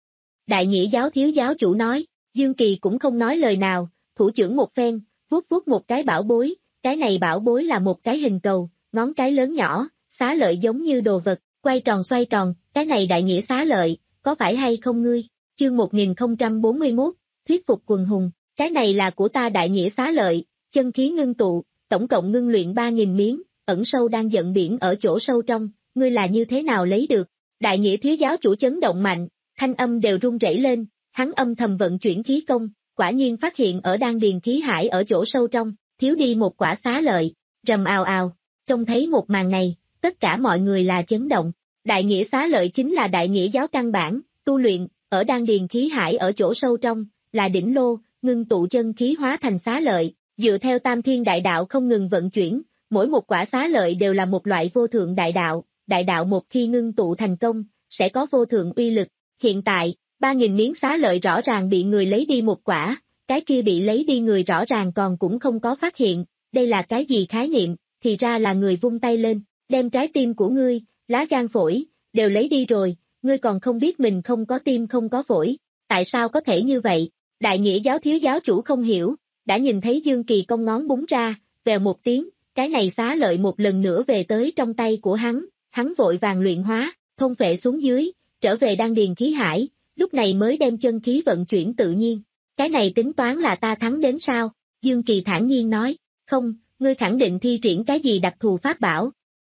Đại nghĩa giáo thiếu giáo chủ nói, Dương Kỳ cũng không nói lời nào, thủ trưởng một phen, vuốt vuốt một cái bảo bối, cái này bảo bối là một cái hình cầu, ngón cái lớn nhỏ, xá lợi giống như đồ vật, quay tròn xoay tròn, cái này đại nghĩa xá lợi, có phải hay không ngươi? Chương một nghìn không trăm bốn mươi mốt, thuyết phục quần hùng, cái này là của ta đại nghĩa xá lợi, chân khí ngưng tụ, tổng cộng ngưng luyện ba nghìn miếng, ẩn sâu đang giận biển ở chỗ sâu trong, ngươi là như thế nào lấy được? Đại nghĩa thiếu giáo chủ chấn động mạnh, thanh âm đều run rẩy lên, hắn âm thầm vận chuyển khí công, quả nhiên phát hiện ở đan điền khí hải ở chỗ sâu trong, thiếu đi một quả xá lợi, rầm ào ào, trông thấy một màn này, tất cả mọi người là chấn động, đại nghĩa xá lợi chính là đại nghĩa giáo căn bản, tu luyện, ở đan điền khí hải ở chỗ sâu trong, là đỉnh lô, ngưng tụ chân khí hóa thành xá lợi, dựa theo tam thiên đại đạo không ngừng vận chuyển, mỗi một quả xá lợi đều là một loại vô thượng đại đạo, đại đạo một khi ngưng tụ thành công, sẽ có vô thượng uy lực, hiện tại, ba nghìn miếng xá lợi rõ ràng bị người lấy đi một quả, cái kia bị lấy đi người rõ ràng còn cũng không có phát hiện, đây là cái gì khái niệm, thì ra là người vung tay lên, đem trái tim của ngươi, lá gan phổi, đều lấy đi rồi, ngươi còn không biết mình không có tim không có phổi, tại sao có thể như vậy, đại nghĩa giáo thiếu giáo chủ không hiểu, đã nhìn thấy Dương Kỳ cong ngón búng ra, vèo một tiếng, cái này xá lợi một lần nữa về tới trong tay của hắn, hắn vội vàng luyện hóa, thôn phệ xuống dưới, trở về đan điền khí hải, lúc này mới đem chân khí vận chuyển tự nhiên, cái này tính toán là ta thắng đến sao, Dương Kỳ thản nhiên nói, không, ngươi khẳng định thi triển cái gì đặc thù pháp bảo.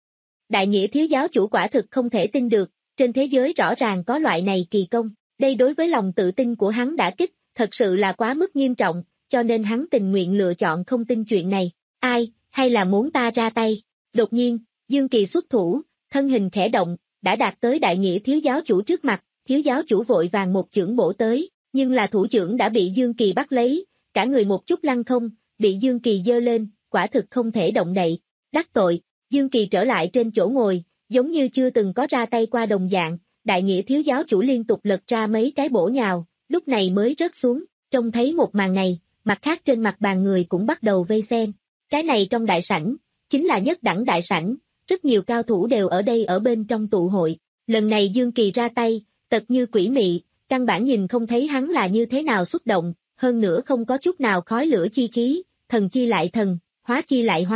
Đại nghĩa thiếu giáo chủ quả thực không thể tin được, trên thế giới rõ ràng có loại này kỳ công, đây đối với lòng tự tin của hắn đã kích, thật sự là quá mức nghiêm trọng, cho nên hắn tình nguyện lựa chọn không tin chuyện này, ai, hay là muốn ta ra tay, đột nhiên, Dương Kỳ xuất thủ, thân hình khẽ động, đã đạt tới đại nghĩa thiếu giáo chủ trước mặt, thiếu giáo chủ vội vàng một chưởng bổ tới, nhưng là thủ trưởng đã bị Dương Kỳ bắt lấy, cả người một chút lăn không, bị Dương Kỳ giơ lên, quả thực không thể động đậy, đắc tội, Dương Kỳ trở lại trên chỗ ngồi, giống như chưa từng có ra tay qua đồng dạng, đại nghĩa thiếu giáo chủ liên tục lật ra mấy cái bổ nhào, lúc này mới rớt xuống, trông thấy một màn này, mặt khác trên mặt bàn người cũng bắt đầu vây xem, cái này trong đại sảnh, chính là nhất đẳng đại sảnh, rất nhiều cao thủ đều ở đây ở bên trong tụ hội, lần này Dương Kỳ ra tay, tật như quỷ mị, căn bản nhìn không thấy hắn là như thế nào xúc động, hơn nữa không có chút nào khói lửa chi khí, thần chi lại thần, hóa chi lại hóa,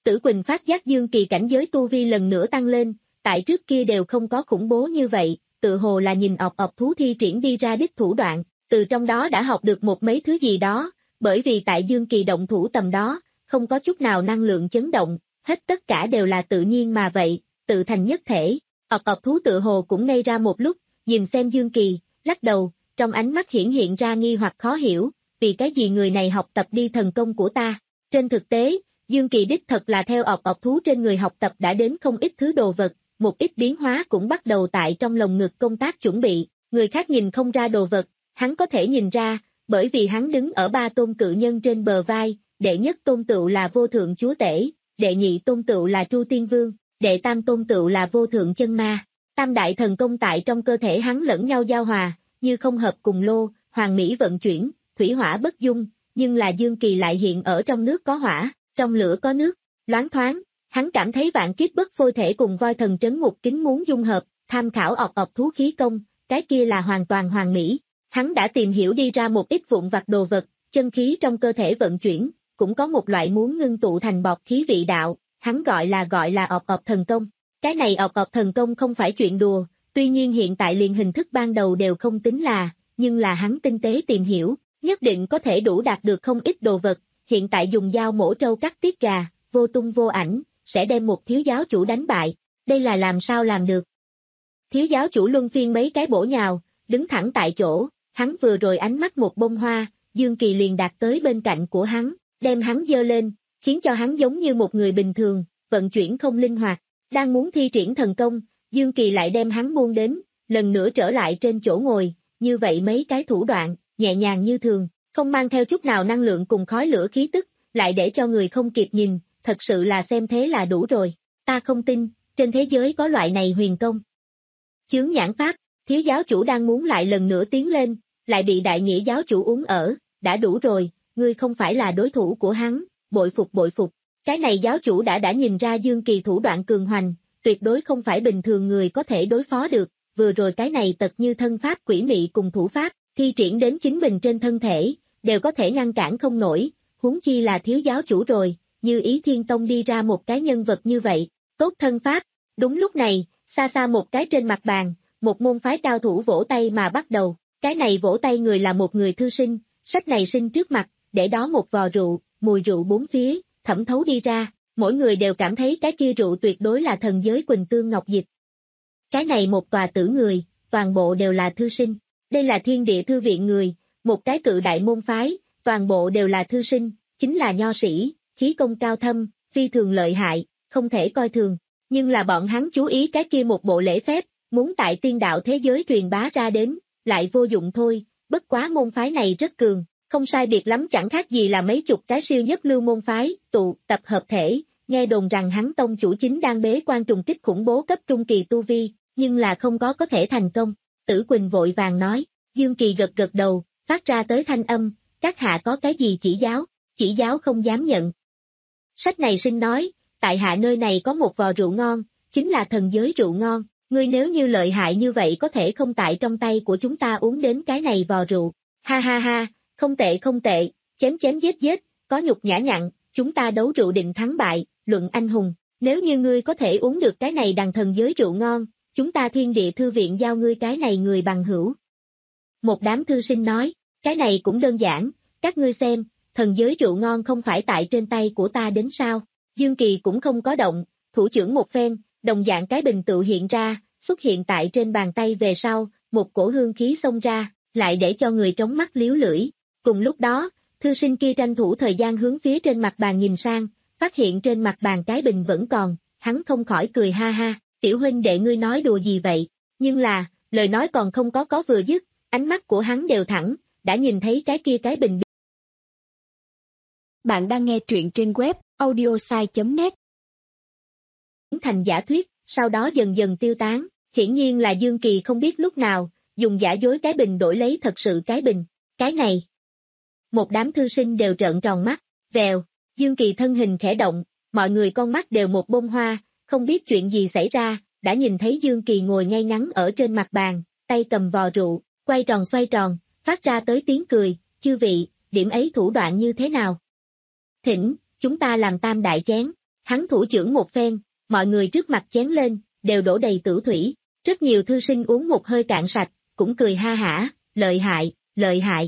Tử Quỳnh phát giác Dương Kỳ cảnh giới tu vi lần nữa tăng lên, tại trước kia đều không có khủng bố như vậy, tự hồ là nhìn ọc ọc thú thi triển đi ra đích thủ đoạn, từ trong đó đã học được một mấy thứ gì đó, bởi vì tại Dương Kỳ động thủ tầm đó, không có chút nào năng lượng chấn động, hết tất cả đều là tự nhiên mà vậy, tự thành nhất thể. Ọc ọc thú tự hồ cũng ngây ra một lúc, nhìn xem Dương Kỳ, lắc đầu, trong ánh mắt hiển hiện ra nghi hoặc khó hiểu, vì cái gì người này học tập đi thần công của ta. Trên thực tế, Dương Kỳ đích thật là theo ọc ọc thú trên người học tập đã đến không ít thứ đồ vật, một ít biến hóa cũng bắt đầu tại trong lồng ngực công tác chuẩn bị, người khác nhìn không ra đồ vật, hắn có thể nhìn ra, bởi vì hắn đứng ở ba tôn cự nhân trên bờ vai, đệ nhất tôn tựu là vô thượng chúa tể, đệ nhị tôn tựu là Tru Tiên Vương, đệ tam tôn tựu là vô thượng chân ma. Tam đại thần công tại trong cơ thể hắn lẫn nhau giao hòa, như không hợp cùng lô, hoàng mỹ vận chuyển, thủy hỏa bất dung, nhưng là Dương Kỳ lại hiện ở trong nước có hỏa, trong lửa có nước, loáng thoáng, hắn cảm thấy vạn kiếp bất phôi thể cùng voi thần trấn ngục kính muốn dung hợp, tham khảo ọc ọc thú khí công, cái kia là hoàn toàn hoàn mỹ. Hắn đã tìm hiểu đi ra một ít vụn vặt đồ vật, chân khí trong cơ thể vận chuyển, cũng có một loại muốn ngưng tụ thành bọt khí vị đạo, hắn gọi là gọi là ọc ọc thần công. Cái này ọc ọc thần công không phải chuyện đùa, tuy nhiên hiện tại liền hình thức ban đầu đều không tính là, nhưng là hắn tinh tế tìm hiểu, nhất định có thể đủ đạt được không ít đồ vật, hiện tại dùng dao mổ trâu cắt tiết gà, vô tung vô ảnh, sẽ đem một thiếu giáo chủ đánh bại, đây là làm sao làm được. Thiếu giáo chủ luân phiên mấy cái bổ nhào, đứng thẳng tại chỗ, hắn vừa rồi ánh mắt một bông hoa, Dương Kỳ liền đạt tới bên cạnh của hắn, đem hắn giơ lên, khiến cho hắn giống như một người bình thường, vận chuyển không linh hoạt, đang muốn thi triển thần công, Dương Kỳ lại đem hắn buông đến, lần nữa trở lại trên chỗ ngồi, như vậy mấy cái thủ đoạn, nhẹ nhàng như thường, không mang theo chút nào năng lượng cùng khói lửa khí tức, lại để cho người không kịp nhìn, thật sự là xem thế là đủ rồi, ta không tin, trên thế giới có loại này huyền công. Chướng nhãn pháp, thiếu giáo chủ đang muốn lại lần nữa tiến lên, lại bị đại nghĩa giáo chủ uống ở, đã đủ rồi, ngươi không phải là đối thủ của hắn, bội phục bội phục, cái này giáo chủ đã đã nhìn ra Dương Kỳ thủ đoạn cường hoành, tuyệt đối không phải bình thường người có thể đối phó được, vừa rồi cái này tật như thân pháp quỷ mị cùng thủ pháp, thi triển đến chính mình trên thân thể, đều có thể ngăn cản không nổi, huống chi là thiếu giáo chủ rồi, như Ý Thiên Tông đi ra một cái nhân vật như vậy, tốt thân pháp. Đúng lúc này, xa xa một cái trên mặt bàn, một môn phái cao thủ vỗ tay mà bắt đầu, cái này vỗ tay người là một người thư sinh, sách này sinh trước mặt, để đó một vò rượu, mùi rượu bốn phía, thẩm thấu đi ra, mỗi người đều cảm thấy cái kia rượu tuyệt đối là thần giới Quỳnh Tương Ngọc Dịch. Cái này một tòa tử người, toàn bộ đều là thư sinh, đây là Thiên Địa Thư Viện người, một cái cự đại môn phái, toàn bộ đều là thư sinh, chính là nho sĩ, khí công cao thâm, phi thường lợi hại, không thể coi thường, nhưng là bọn hắn chú ý cái kia một bộ lễ phép, muốn tại tiên đạo thế giới truyền bá ra đến, lại vô dụng thôi, bất quá môn phái này rất cường, không sai biệt lắm chẳng khác gì là mấy chục cái siêu nhất lưu môn phái, tụ, tập hợp thể, nghe đồn rằng hắn tông chủ chính đang bế quan trùng kích khủng bố cấp trung kỳ tu vi, nhưng là không có có thể thành công, Tử Quỳnh vội vàng nói, Dương Kỳ gật gật đầu, phát ra tới thanh âm, các hạ có cái gì chỉ giáo, chỉ giáo không dám nhận. Sách này sinh nói, tại hạ nơi này có một vò rượu ngon, chính là thần giới rượu ngon, ngươi nếu như lợi hại như vậy có thể không tại trong tay của chúng ta uống đến cái này vò rượu, ha ha ha, không tệ không tệ, chém chém giết giết, có nhục nhã nhặn, chúng ta đấu rượu định thắng bại, luận anh hùng, nếu như ngươi có thể uống được cái này đằng thần giới rượu ngon, chúng ta Thiên Địa Thư Viện giao ngươi cái này người bằng hữu. Một đám thư sinh nói, cái này cũng đơn giản, các ngươi xem, thần giới rượu ngon không phải tại trên tay của ta đến sao, Dương Kỳ cũng không có động, thủ trưởng một phen, đồng dạng cái bình tự hiện ra, xuất hiện tại trên bàn tay về sau, một cổ hương khí xông ra, lại để cho người trống mắt liếu lưỡi. Cùng lúc đó, thư sinh kia tranh thủ thời gian hướng phía trên mặt bàn nhìn sang, phát hiện trên mặt bàn cái bình vẫn còn, hắn không khỏi cười ha ha, tiểu huynh đệ ngươi nói đùa gì vậy, nhưng là, lời nói còn không có có vừa dứt, ánh mắt của hắn đều thẳng, đã nhìn thấy cái kia cái bình. Bạn đang nghe truyện trên web audiosai chấm net. Thành giả thuyết, sau đó dần dần tiêu tán, hiển nhiên là Dương Kỳ không biết lúc nào, dùng giả dối cái bình đổi lấy thật sự cái bình, cái này. Một đám thư sinh đều trợn tròn mắt, vèo, Dương Kỳ thân hình khẽ động, mọi người con mắt đều một bông hoa, không biết chuyện gì xảy ra, đã nhìn thấy Dương Kỳ ngồi ngay ngắn ở trên mặt bàn, tay cầm vò rượu, quay tròn xoay tròn, phát ra tới tiếng cười, chư vị, điểm ấy thủ đoạn như thế nào? Thỉnh, chúng ta làm tam đại chén, Hắn thủ trưởng một phen, mọi người trước mặt chén lên, đều đổ đầy tử thủy, rất nhiều thư sinh uống một hơi cạn sạch, cũng cười ha hả, lợi hại, lợi hại.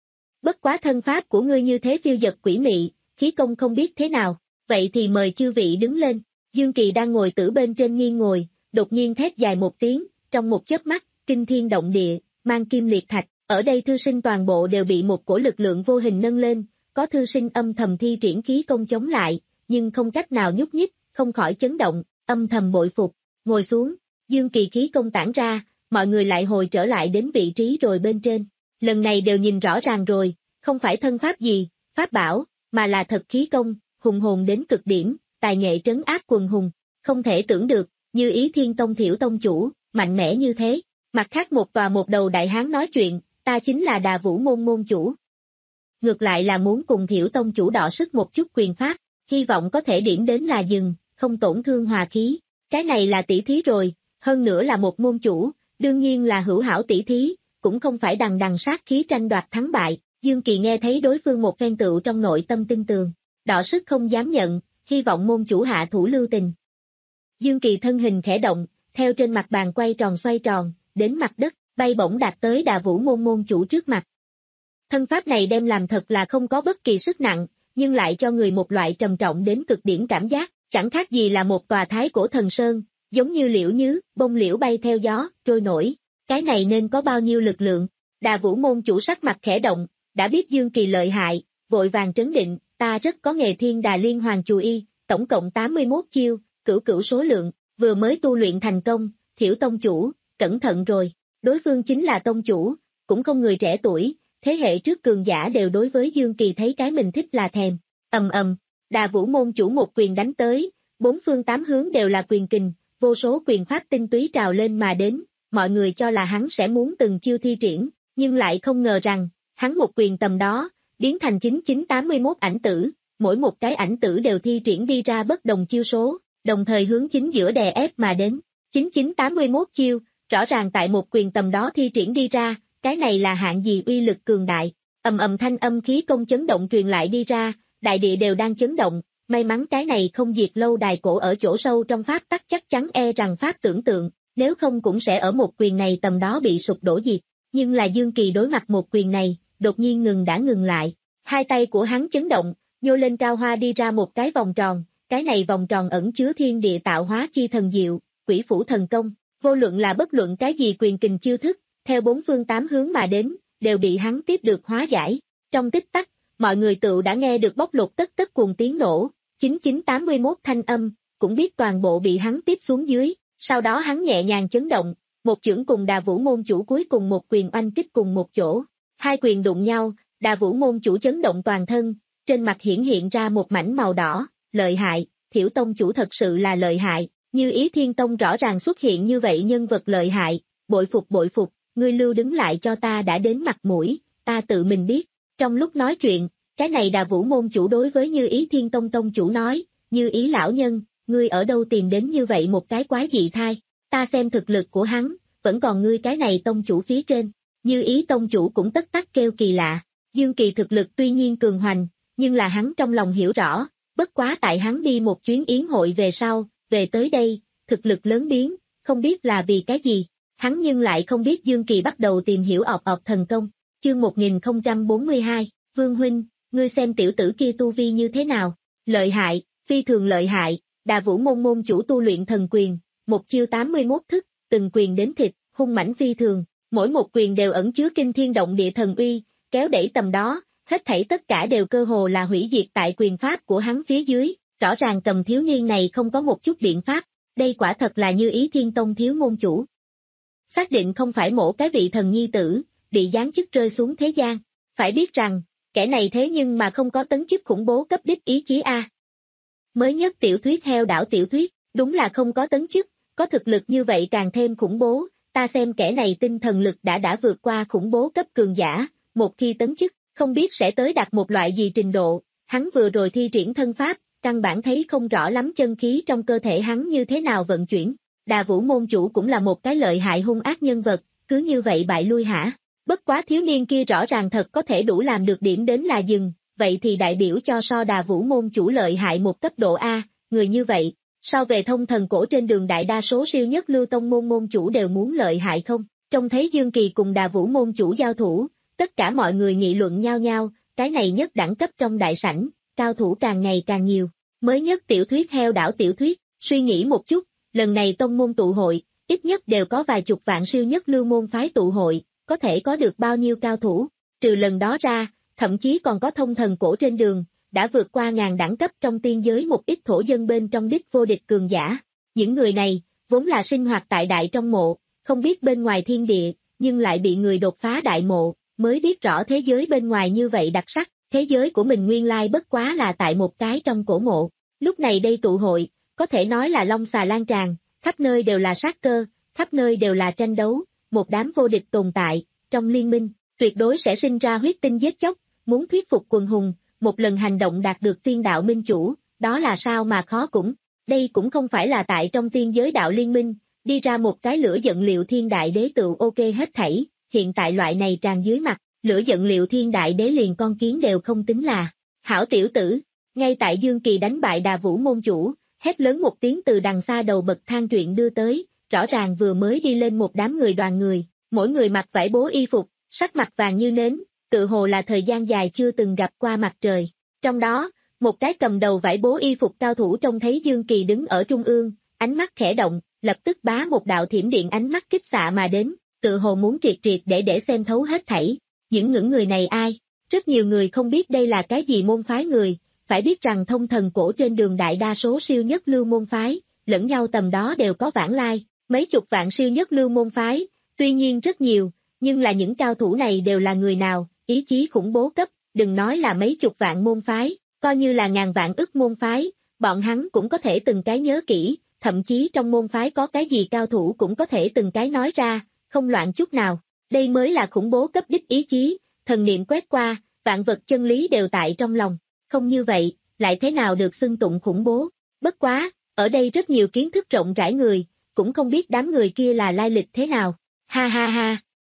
Bất quá thân pháp của ngươi như thế phiêu dật quỷ mị, khí công không biết thế nào, vậy thì mời chư vị đứng lên. Dương Kỳ đang ngồi tử bên trên nghiêng ngồi, đột nhiên thét dài một tiếng, trong một chớp mắt, kinh thiên động địa, mang kim liệt thạch, ở đây thư sinh toàn bộ đều bị một cổ lực lượng vô hình nâng lên, có thư sinh âm thầm thi triển khí công chống lại, nhưng không cách nào nhúc nhích, không khỏi chấn động, âm thầm bội phục, ngồi xuống, Dương Kỳ khí công tản ra, mọi người lại hồi trở lại đến vị trí rồi bên trên, lần này đều nhìn rõ ràng rồi, không phải thân pháp gì, pháp bảo, mà là thật khí công, hùng hồn đến cực điểm, tài nghệ trấn áp quần hùng, không thể tưởng được, Như Ý Thiên Tông Thiểu Tông chủ, mạnh mẽ như thế. Mặt khác một tòa một đầu đại hán nói chuyện, ta chính là Đà Vũ môn môn chủ. Ngược lại là muốn cùng Thiểu Tông chủ đọ sức một chút quyền pháp, hy vọng có thể điểm đến là dừng, không tổn thương hòa khí. Cái này là tỷ thí rồi, hơn nữa là một môn chủ, đương nhiên là hữu hảo tỷ thí, cũng không phải đằng đằng sát khí tranh đoạt thắng bại. Dương Kỳ nghe thấy đối phương một phen tựu trong nội tâm tin tường, đọ sức không dám nhận, hy vọng môn chủ hạ thủ lưu tình. Dương Kỳ thân hình khẽ động, theo trên mặt bàn quay tròn xoay tròn, đến mặt đất, bay bổng đạt tới Đà Vũ môn môn chủ trước mặt. Thân pháp này đem làm thật là không có bất kỳ sức nặng, nhưng lại cho người một loại trầm trọng đến cực điểm cảm giác, chẳng khác gì là một tòa thái cổ thần sơn, giống như liễu nhứ, bông liễu bay theo gió, trôi nổi. Cái này nên có bao nhiêu lực lượng? Đà Vũ môn chủ sắc mặt khẽ động, đã biết Dương Kỳ lợi hại, vội vàng trấn định, ta rất có nghề Thiên Đà Liên Hoàn Chù Y, tổng cộng tám mươi mốt chiêu, cửu cửu số lượng, vừa mới tu luyện thành công, Thiểu tông chủ, cẩn thận rồi, đối phương chính là tông chủ, cũng không người trẻ tuổi, thế hệ trước cường giả đều đối với Dương Kỳ thấy cái mình thích là thèm, ầm ầm, Đà Vũ môn chủ một quyền đánh tới, bốn phương tám hướng đều là quyền kình, vô số quyền pháp tinh túy trào lên mà đến, mọi người cho là hắn sẽ muốn từng chiêu thi triển, nhưng lại không ngờ rằng, hắn một quyền tầm đó, biến thành chín chín tám mươi mốt ảnh tử, mỗi một cái ảnh tử đều thi triển đi ra bất đồng chiêu số, đồng thời hướng chính giữa đè ép mà đến, chín chín tám mươi mốt chiêu, rõ ràng tại một quyền tầm đó thi triển đi ra, cái này là hạng gì uy lực cường đại, ầm ầm thanh âm khí công chấn động truyền lại đi ra, đại địa đều đang chấn động, may mắn cái này không diệt lâu đài cổ ở chỗ sâu trong pháp tắc chắc chắn e rằng pháp tưởng tượng, nếu không cũng sẽ ở một quyền này tầm đó bị sụp đổ diệt, nhưng là Dương Kỳ đối mặt một quyền này, đột nhiên ngừng đã ngừng lại, hai tay của hắn chấn động, nhô lên cao hoa đi ra một cái vòng tròn, cái này vòng tròn ẩn chứa thiên địa tạo hóa chi thần diệu, quỷ phủ thần công, vô luận là bất luận cái gì quyền kình chiêu thức, theo bốn phương tám hướng mà đến, đều bị hắn tiếp được hóa giải, trong tích tắc, mọi người tự đã nghe được bóc lột tất tất cuồng tiếng nổ, chín chín tám mươi mốt thanh âm, cũng biết toàn bộ bị hắn tiếp xuống dưới, sau đó hắn nhẹ nhàng chấn động, một chưởng cùng Đà Vũ môn chủ cuối cùng một quyền oanh kích cùng một chỗ, hai quyền đụng nhau, Đà Vũ môn chủ chấn động toàn thân, trên mặt hiển hiện ra một mảnh màu đỏ, lợi hại, Thiểu tông chủ thật sự là lợi hại, Như Ý Thiên Tông rõ ràng xuất hiện như vậy nhân vật lợi hại, bội phục bội phục, ngươi lưu đứng lại cho ta đã đến mặt mũi, ta tự mình biết. Trong lúc nói chuyện, cái này Đà Vũ môn chủ đối với Như Ý Thiên Tông tông chủ nói, Như Ý lão nhân, ngươi ở đâu tìm đến như vậy một cái quái dị thai, ta xem thực lực của hắn, vẫn còn ngươi cái này tông chủ phía trên. Như Ý tông chủ cũng tất tắc kêu kỳ lạ, Dương Kỳ thực lực tuy nhiên cường hoành, nhưng là hắn trong lòng hiểu rõ, bất quá tại hắn đi một chuyến yến hội về sau, về tới đây, thực lực lớn biến, không biết là vì cái gì, hắn nhưng lại không biết Dương Kỳ bắt đầu tìm hiểu ọp ọp thần công. Chương một nghìn không trăm bốn mươi hai, Vương huynh, ngươi xem tiểu tử kia tu vi như thế nào, lợi hại, phi thường lợi hại, Đà Vũ môn môn chủ tu luyện thần quyền, một chiêu tám mươi mốt thức, từng quyền đến thịt, hung mãnh phi thường, mỗi một quyền đều ẩn chứa kinh thiên động địa thần uy, kéo đẩy tầm đó, hết thảy tất cả đều cơ hồ là hủy diệt tại quyền pháp của hắn phía dưới, rõ ràng Cầm thiếu niên này không có một chút biện pháp, đây quả thật là Như Ý Thiên Tông thiếu môn chủ. Xác định không phải mổ cái vị thần nhi tử, bị giáng chức rơi xuống thế gian, phải biết rằng, kẻ này thế nhưng mà không có tấn chức khủng bố cấp đích ý chí a. Mới nhất tiểu thuyết heo đảo tiểu thuyết, đúng là không có tấn chức, có thực lực như vậy càng thêm khủng bố, ta xem kẻ này tinh thần lực đã đã vượt qua khủng bố cấp cường giả, một khi tấn chức, không biết sẽ tới đạt một loại gì trình độ, hắn vừa rồi thi triển thân pháp, căn bản thấy không rõ lắm chân khí trong cơ thể hắn như thế nào vận chuyển, Đà Vũ môn chủ cũng là một cái lợi hại hung ác nhân vật, cứ như vậy bại lui hả? Bất quá thiếu niên kia rõ ràng thật có thể đủ làm được điểm đến là dừng, vậy thì đại biểu cho so Đà Vũ môn chủ lợi hại một cấp độ A, người như vậy, so về thông thần cổ trên đường đại đa số siêu nhất lưu tông môn môn chủ đều muốn lợi hại không? Trông thấy Dương Kỳ cùng Đà Vũ môn chủ giao thủ, tất cả mọi người nghị luận nhau nhau, cái này nhất đẳng cấp trong đại sảnh, cao thủ càng ngày càng nhiều. Mới nhất tiểu thuyết heo đảo tiểu thuyết, suy nghĩ một chút, lần này tông môn tụ hội, ít nhất đều có vài chục vạn siêu nhất lưu môn phái tụ hội, có thể có được bao nhiêu cao thủ, trừ lần đó ra, thậm chí còn có thông thần cổ trên đường, đã vượt qua ngàn đẳng cấp trong tiên giới một ít thổ dân bên trong đích vô địch cường giả. Những người này, vốn là sinh hoạt tại đại trong mộ, không biết bên ngoài thiên địa, nhưng lại bị người đột phá đại mộ, mới biết rõ thế giới bên ngoài như vậy đặc sắc, thế giới của mình nguyên lai bất quá là tại một cái trong cổ mộ. Lúc này đây tụ hội, có thể nói là long xà lan tràn, khắp nơi đều là sát cơ, khắp nơi đều là tranh đấu, một đám vô địch tồn tại, trong liên minh, tuyệt đối sẽ sinh ra huyết tinh giết chóc, muốn thuyết phục quần hùng, một lần hành động đạt được tiên đạo minh chủ, đó là sao mà khó cũng, đây cũng không phải là tại trong tiên giới đạo liên minh, đi ra một cái lửa giận liệu thiên đại đế tự ok hết thảy, hiện tại loại này tràn dưới mặt, lửa giận liệu thiên đại đế liền con kiến đều không tính là, hảo tiểu tử, ngay tại Dương Kỳ đánh bại Đà Vũ môn chủ, hét lớn một tiếng từ đằng xa đầu bậc thang truyện đưa tới, rõ ràng vừa mới đi lên một đám người đoàn người, mỗi người mặc vải bố y phục, sắc mặt vàng như nến, tự hồ là thời gian dài chưa từng gặp qua mặt trời. Trong đó, một cái cầm đầu vải bố y phục cao thủ trông thấy Dương Kỳ đứng ở trung ương, ánh mắt khẽ động, lập tức bá một đạo thiểm điện ánh mắt kích xạ mà đến, tự hồ muốn triệt triệt để để xem thấu hết thảy. Những những người này ai? Rất nhiều người không biết đây là cái gì môn phái người, phải biết rằng thông thần cổ trên đường đại đa số siêu nhất lưu môn phái, lẫn nhau tầm đó đều có vãng lai, mấy chục vạn siêu nhất lưu môn phái, tuy nhiên rất nhiều, nhưng là những cao thủ này đều là người nào, ý chí khủng bố cấp, đừng nói là mấy chục vạn môn phái, coi như là ngàn vạn ức môn phái, bọn hắn cũng có thể từng cái nhớ kỹ, thậm chí trong môn phái có cái gì cao thủ cũng có thể từng cái nói ra, không loạn chút nào, đây mới là khủng bố cấp đích ý chí, thần niệm quét qua, vạn vật chân lý đều tại trong lòng, không như vậy, lại thế nào được xưng tụng khủng bố, bất quá, ở đây rất nhiều kiến thức rộng rãi người, cũng không biết đám người kia là lai lịch thế nào, ha ha ha.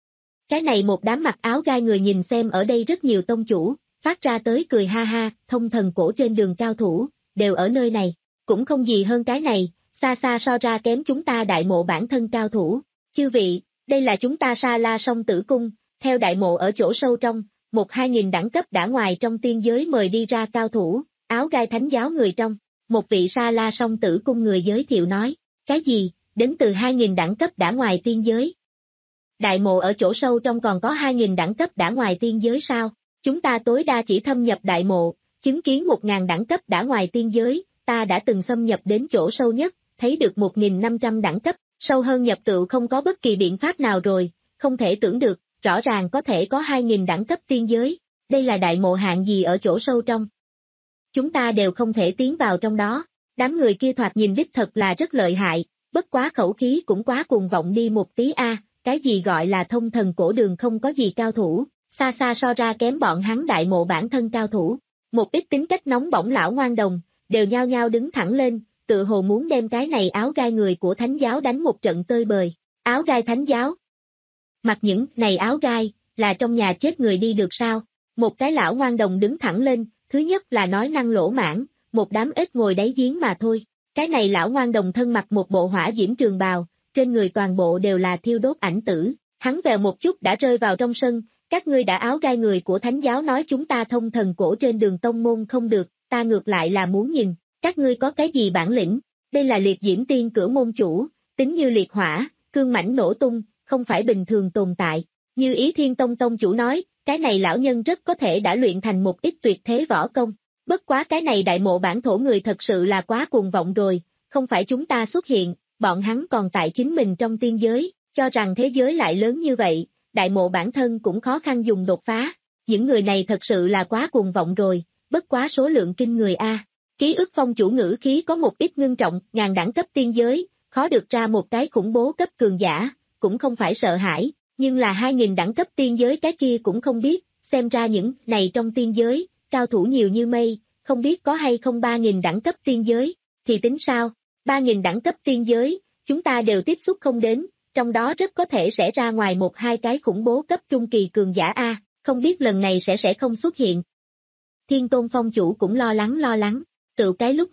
Cái này một đám mặc áo gai người nhìn xem ở đây rất nhiều tông chủ, phát ra tới cười ha ha, thông thần cổ trên đường cao thủ, đều ở nơi này, cũng không gì hơn cái này, xa xa so ra kém chúng ta đại mộ bản thân cao thủ, chư vị, đây là chúng ta Sa La Song Tử Cung, theo đại mộ ở chỗ sâu trong, một hai nghìn đẳng cấp đã ngoài trong tiên giới mời đi ra cao thủ, áo gai thánh giáo người trong, một vị Sa La Song Tử Cung người giới thiệu nói, cái gì, đến từ hai nghìn đẳng cấp đã ngoài tiên giới. Đại mộ ở chỗ sâu trong còn có hai nghìn đẳng cấp đã ngoài tiên giới sao? Chúng ta tối đa chỉ thâm nhập đại mộ, chứng kiến một nghìn đẳng cấp đã ngoài tiên giới, ta đã từng xâm nhập đến chỗ sâu nhất, thấy được một nghìn năm trăm đẳng cấp, sâu hơn nhập tựu không có bất kỳ biện pháp nào rồi, không thể tưởng được, rõ ràng có thể có hai nghìn đẳng cấp tiên giới, đây là đại mộ hạng gì ở chỗ sâu trong. Chúng ta đều không thể tiến vào trong đó, đám người kia thoạt nhìn đích thật là rất lợi hại, bất quá khẩu khí cũng quá cuồng vọng đi một tí a. Cái gì gọi là thông thần cổ đường không có gì cao thủ, xa xa so ra kém bọn hắn đại mộ bản thân cao thủ. Một ít tính cách nóng bỏng lão ngoan đồng, đều nhao nhao đứng thẳng lên, tự hồ muốn đem cái này áo gai người của thánh giáo đánh một trận tơi bời. Áo gai thánh giáo. Mặc những này áo gai, là trong nhà chết người đi được sao? Một cái lão ngoan đồng đứng thẳng lên, thứ nhất là nói năng lỗ mãn, một đám ếch ngồi đáy giếng mà thôi. Cái này lão ngoan đồng thân mặc một bộ hỏa diễm trường bào, trên người toàn bộ đều là thiêu đốt ảnh tử, hắn vèo một chút đã rơi vào trong sân, các ngươi đã áo gai người của thánh giáo nói chúng ta thông thần cổ trên đường tông môn không được, ta ngược lại là muốn nhìn, các ngươi có cái gì bản lĩnh, đây là liệt diễm tiên cửa môn chủ, tính như liệt hỏa, cương mãnh nổ tung, không phải bình thường tồn tại, như Ý Thiên Tông tông chủ nói, cái này lão nhân rất có thể đã luyện thành một ít tuyệt thế võ công, bất quá cái này đại mộ bản thổ người thật sự là quá cuồng vọng rồi, không phải chúng ta xuất hiện. Bọn hắn còn tại chính mình trong tiên giới, cho rằng thế giới lại lớn như vậy, đại mộ bản thân cũng khó khăn dùng đột phá. Những người này thật sự là quá cuồng vọng rồi, bất quá số lượng kinh người a. Ký ức phong chủ ngữ khí có một ít ngưng trọng, ngàn đẳng cấp tiên giới, khó được ra một cái khủng bố cấp cường giả, cũng không phải sợ hãi, nhưng là hai nghìn đẳng cấp tiên giới cái kia cũng không biết, xem ra những này trong tiên giới, cao thủ nhiều như mây, không biết có hay không ba nghìn đẳng cấp tiên giới, thì tính sao? ba nghìn đẳng cấp tiên giới, chúng ta đều tiếp xúc không đến, trong đó rất có thể sẽ ra ngoài một hai cái khủng bố cấp trung kỳ cường giả A, không biết lần này sẽ sẽ không xuất hiện. Thiên Tôn Phong chủ cũng lo lắng lo lắng, tự cái lúc này,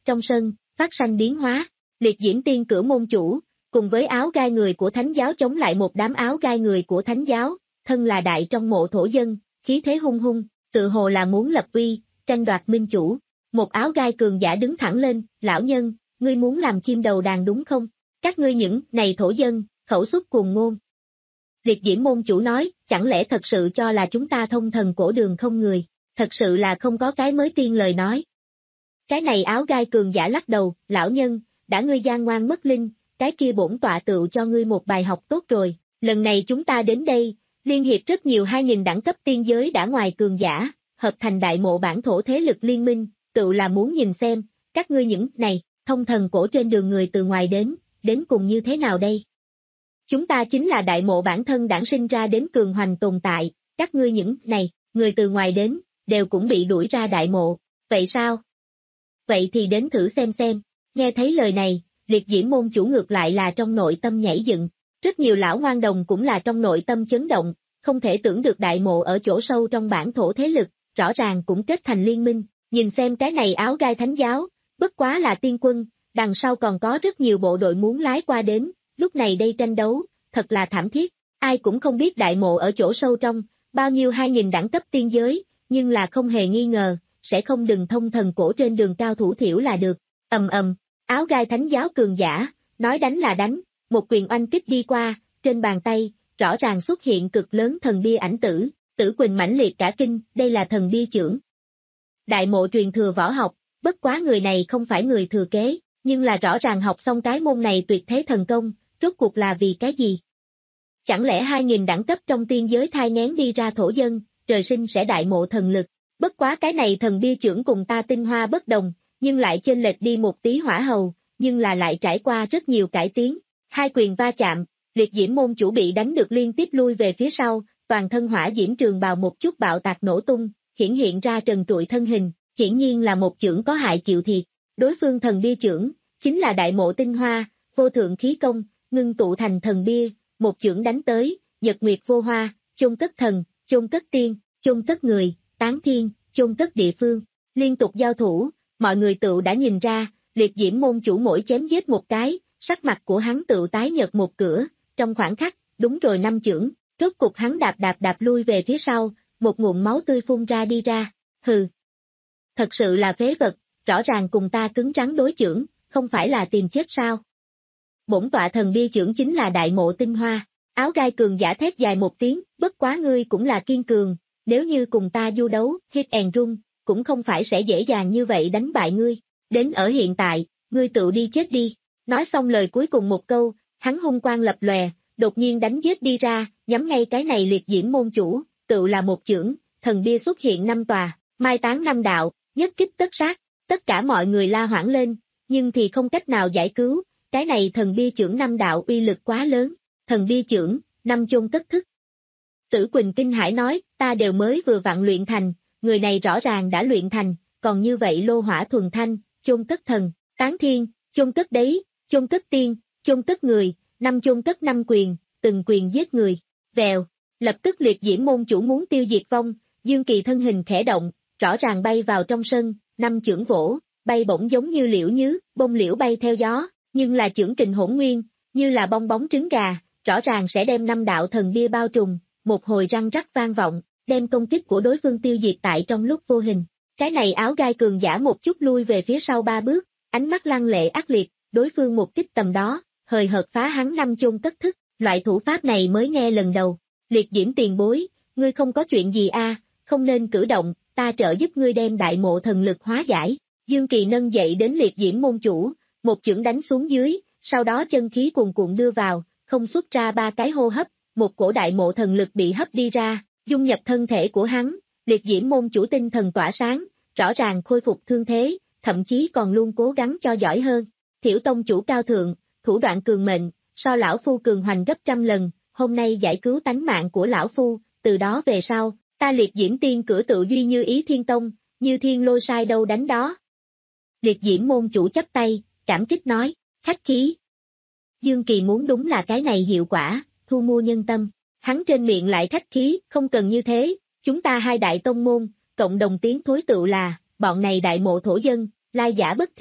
trong sân, phát sanh biến hóa, liệt diễm tiên cửa môn chủ, cùng với áo gai người của thánh giáo chống lại một đám áo gai người của thánh giáo, thân là đại trong mộ thổ dân, khí thế hung hung, tự hồ là muốn lập uy, tranh đoạt minh chủ. Một áo gai cường giả đứng thẳng lên, lão nhân, ngươi muốn làm chim đầu đàn đúng không? Các ngươi những này thổ dân, khẩu xuất cuồng ngôn. Liệt diễm môn chủ nói, chẳng lẽ thật sự cho là chúng ta thông thần cổ đường không người, thật sự là không có cái mới tiên lời nói. Cái này áo gai cường giả lắc đầu, lão nhân, đã ngươi gian ngoan mất linh, cái kia bổn tọa tựu cho ngươi một bài học tốt rồi, lần này chúng ta đến đây, liên hiệp rất nhiều hai nghìn đẳng cấp tiên giới đã ngoài cường giả, hợp thành đại mộ bản thổ thế lực liên minh, tựu là muốn nhìn xem, các ngươi những này, thông thần cổ trên đường người từ ngoài đến, đến cùng như thế nào đây? Chúng ta chính là đại mộ bản thân đản sinh ra đến cường hoành tồn tại, các ngươi những này, người từ ngoài đến, đều cũng bị đuổi ra đại mộ, vậy sao? Vậy thì đến thử xem xem, nghe thấy lời này, liệt diễm môn chủ ngược lại là trong nội tâm nhảy dựng, rất nhiều lão ngoan đồng cũng là trong nội tâm chấn động, không thể tưởng được đại mộ ở chỗ sâu trong bản thổ thế lực, rõ ràng cũng kết thành liên minh, nhìn xem cái này áo gai thánh giáo, bất quá là tiên quân, đằng sau còn có rất nhiều bộ đội muốn lái qua đến, lúc này đây tranh đấu, thật là thảm thiết, ai cũng không biết đại mộ ở chỗ sâu trong, bao nhiêu hai nghìn đẳng cấp tiên giới, nhưng là không hề nghi ngờ, sẽ không đừng thông thần cổ trên đường cao thủ thiểu là được, ầm ầm, áo gai thánh giáo cường giả, nói đánh là đánh, một quyền oanh kích đi qua, trên bàn tay, rõ ràng xuất hiện cực lớn thần bia ảnh tử, tử quỳnh mãnh liệt cả kinh, đây là thần bia chưởng. Đại mộ truyền thừa võ học, bất quá người này không phải người thừa kế, nhưng là rõ ràng học xong cái môn này tuyệt thế thần công, rốt cuộc là vì cái gì? Chẳng lẽ hai nghìn đẳng cấp trong tiên giới thai nghén đi ra thổ dân, trời sinh sẽ đại mộ thần lực, bất quá cái này thần bia chưởng cùng ta tinh hoa bất đồng, nhưng lại chênh lệch đi một tí hỏa hầu, nhưng là lại trải qua rất nhiều cải tiến, hai quyền va chạm, liệt diễm môn chủ bị đánh được liên tiếp lui về phía sau, toàn thân hỏa diễm trường bào một chút bạo tạc nổ tung, hiển hiện ra trần trụi thân hình, hiển nhiên là một chưởng có hại chịu thiệt, đối phương thần bia chưởng, chính là đại mộ tinh hoa, vô thượng khí công, ngưng tụ thành thần bia, một chưởng đánh tới, nhật nguyệt vô hoa, chôn cất thần, chôn cất tiên, chôn cất người, tán thiên, chôn cất địa phương, liên tục giao thủ, mọi người tựu đã nhìn ra, liệt diễm môn chủ mỗi chém giết một cái, sắc mặt của hắn tựu tái nhợt một cửa, trong khoảng khắc, đúng rồi năm chưởng, rốt cục hắn đạp đạp đạp lui về phía sau, một ngụm máu tươi phun ra đi ra, hừ. Thật sự là phế vật, rõ ràng cùng ta cứng rắn đối chưởng, không phải là tìm chết sao? Bổn tọa thần bia chưởng chính là đại mộ tinh hoa, áo gai cường giả thét dài một tiếng, bất quá ngươi cũng là kiên cường, nếu như cùng ta du đấu, hit and run, cũng không phải sẽ dễ dàng như vậy đánh bại ngươi, đến ở hiện tại, ngươi tự đi chết đi, nói xong lời cuối cùng một câu, hắn hung quang lập lòe, đột nhiên đánh giết đi ra, nhắm ngay cái này liệt diễm môn chủ, tự là một chưởng, thần bia xuất hiện năm tòa, mai táng năm đạo, nhất kích tất sát, tất cả mọi người la hoảng lên, nhưng thì không cách nào giải cứu, cái này thần bia chưởng năm đạo uy lực quá lớn, thần bia chưởng, năm chôn cất thức. Tử Quỳnh kinh hãi nói, ta đều mới vừa vặn luyện thành, người này rõ ràng đã luyện thành, còn như vậy lô hỏa thuần thanh, chôn cất thần, tán thiên, chôn cất đấy, chôn cất tiên, chôn cất người, năm chôn cất năm quyền, từng quyền giết người, vèo, lập tức liệt diễm môn chủ muốn tiêu diệt vong, Dương Kỳ thân hình khẽ động, rõ ràng bay vào trong sân, năm chưởng vỗ, bay bổng giống như liễu nhứ, bông liễu bay theo gió, nhưng là chưởng kình hỗn nguyên, như là bong bóng trứng gà, rõ ràng sẽ đem năm đạo thần bia bao trùm, một hồi răng rắc vang vọng, đem công kích của đối phương tiêu diệt tại trong lúc vô hình. Cái này áo gai cường giả một chút lui về phía sau ba bước, ánh mắt lăng lệ ác liệt, đối phương một kích tầm đó, hời hợt phá hắn năm chôn cất thức, loại thủ pháp này mới nghe lần đầu. Liệt diễm tiền bối, ngươi không có chuyện gì a, à, không nên cử động, ta trợ giúp ngươi đem đại mộ thần lực hóa giải. Dương Kỳ nâng dậy đến liệt diễm môn chủ, một chưởng đánh xuống dưới, sau đó chân khí cuồn cuộn đưa vào, không xuất ra ba cái hô hấp, một cổ đại mộ thần lực bị hấp đi ra, dung nhập thân thể của hắn, liệt diễm môn chủ tinh thần tỏa sáng, rõ ràng khôi phục thương thế, thậm chí còn luôn cố gắng cho giỏi hơn. Thiểu tông chủ cao thượng, thủ đoạn cường mệnh, so lão phu cường hoành gấp trăm lần, hôm nay giải cứu tánh mạng của lão phu, từ đó về sau, ta liệt diễm tiên cửa tự duy như ý thiên tông, như thiên lôi sai đâu đánh đó. Liệt diễm môn chủ chắp tay, cảm kích nói, khách khí. Dương Kỳ muốn đúng là cái này hiệu quả, thu mua nhân tâm, hắn trên miệng lại khách khí, không cần như thế, chúng ta hai đại tông môn, cộng đồng tiếng thối tựu là, bọn này đại mộ thổ dân, lai giả bất thiện,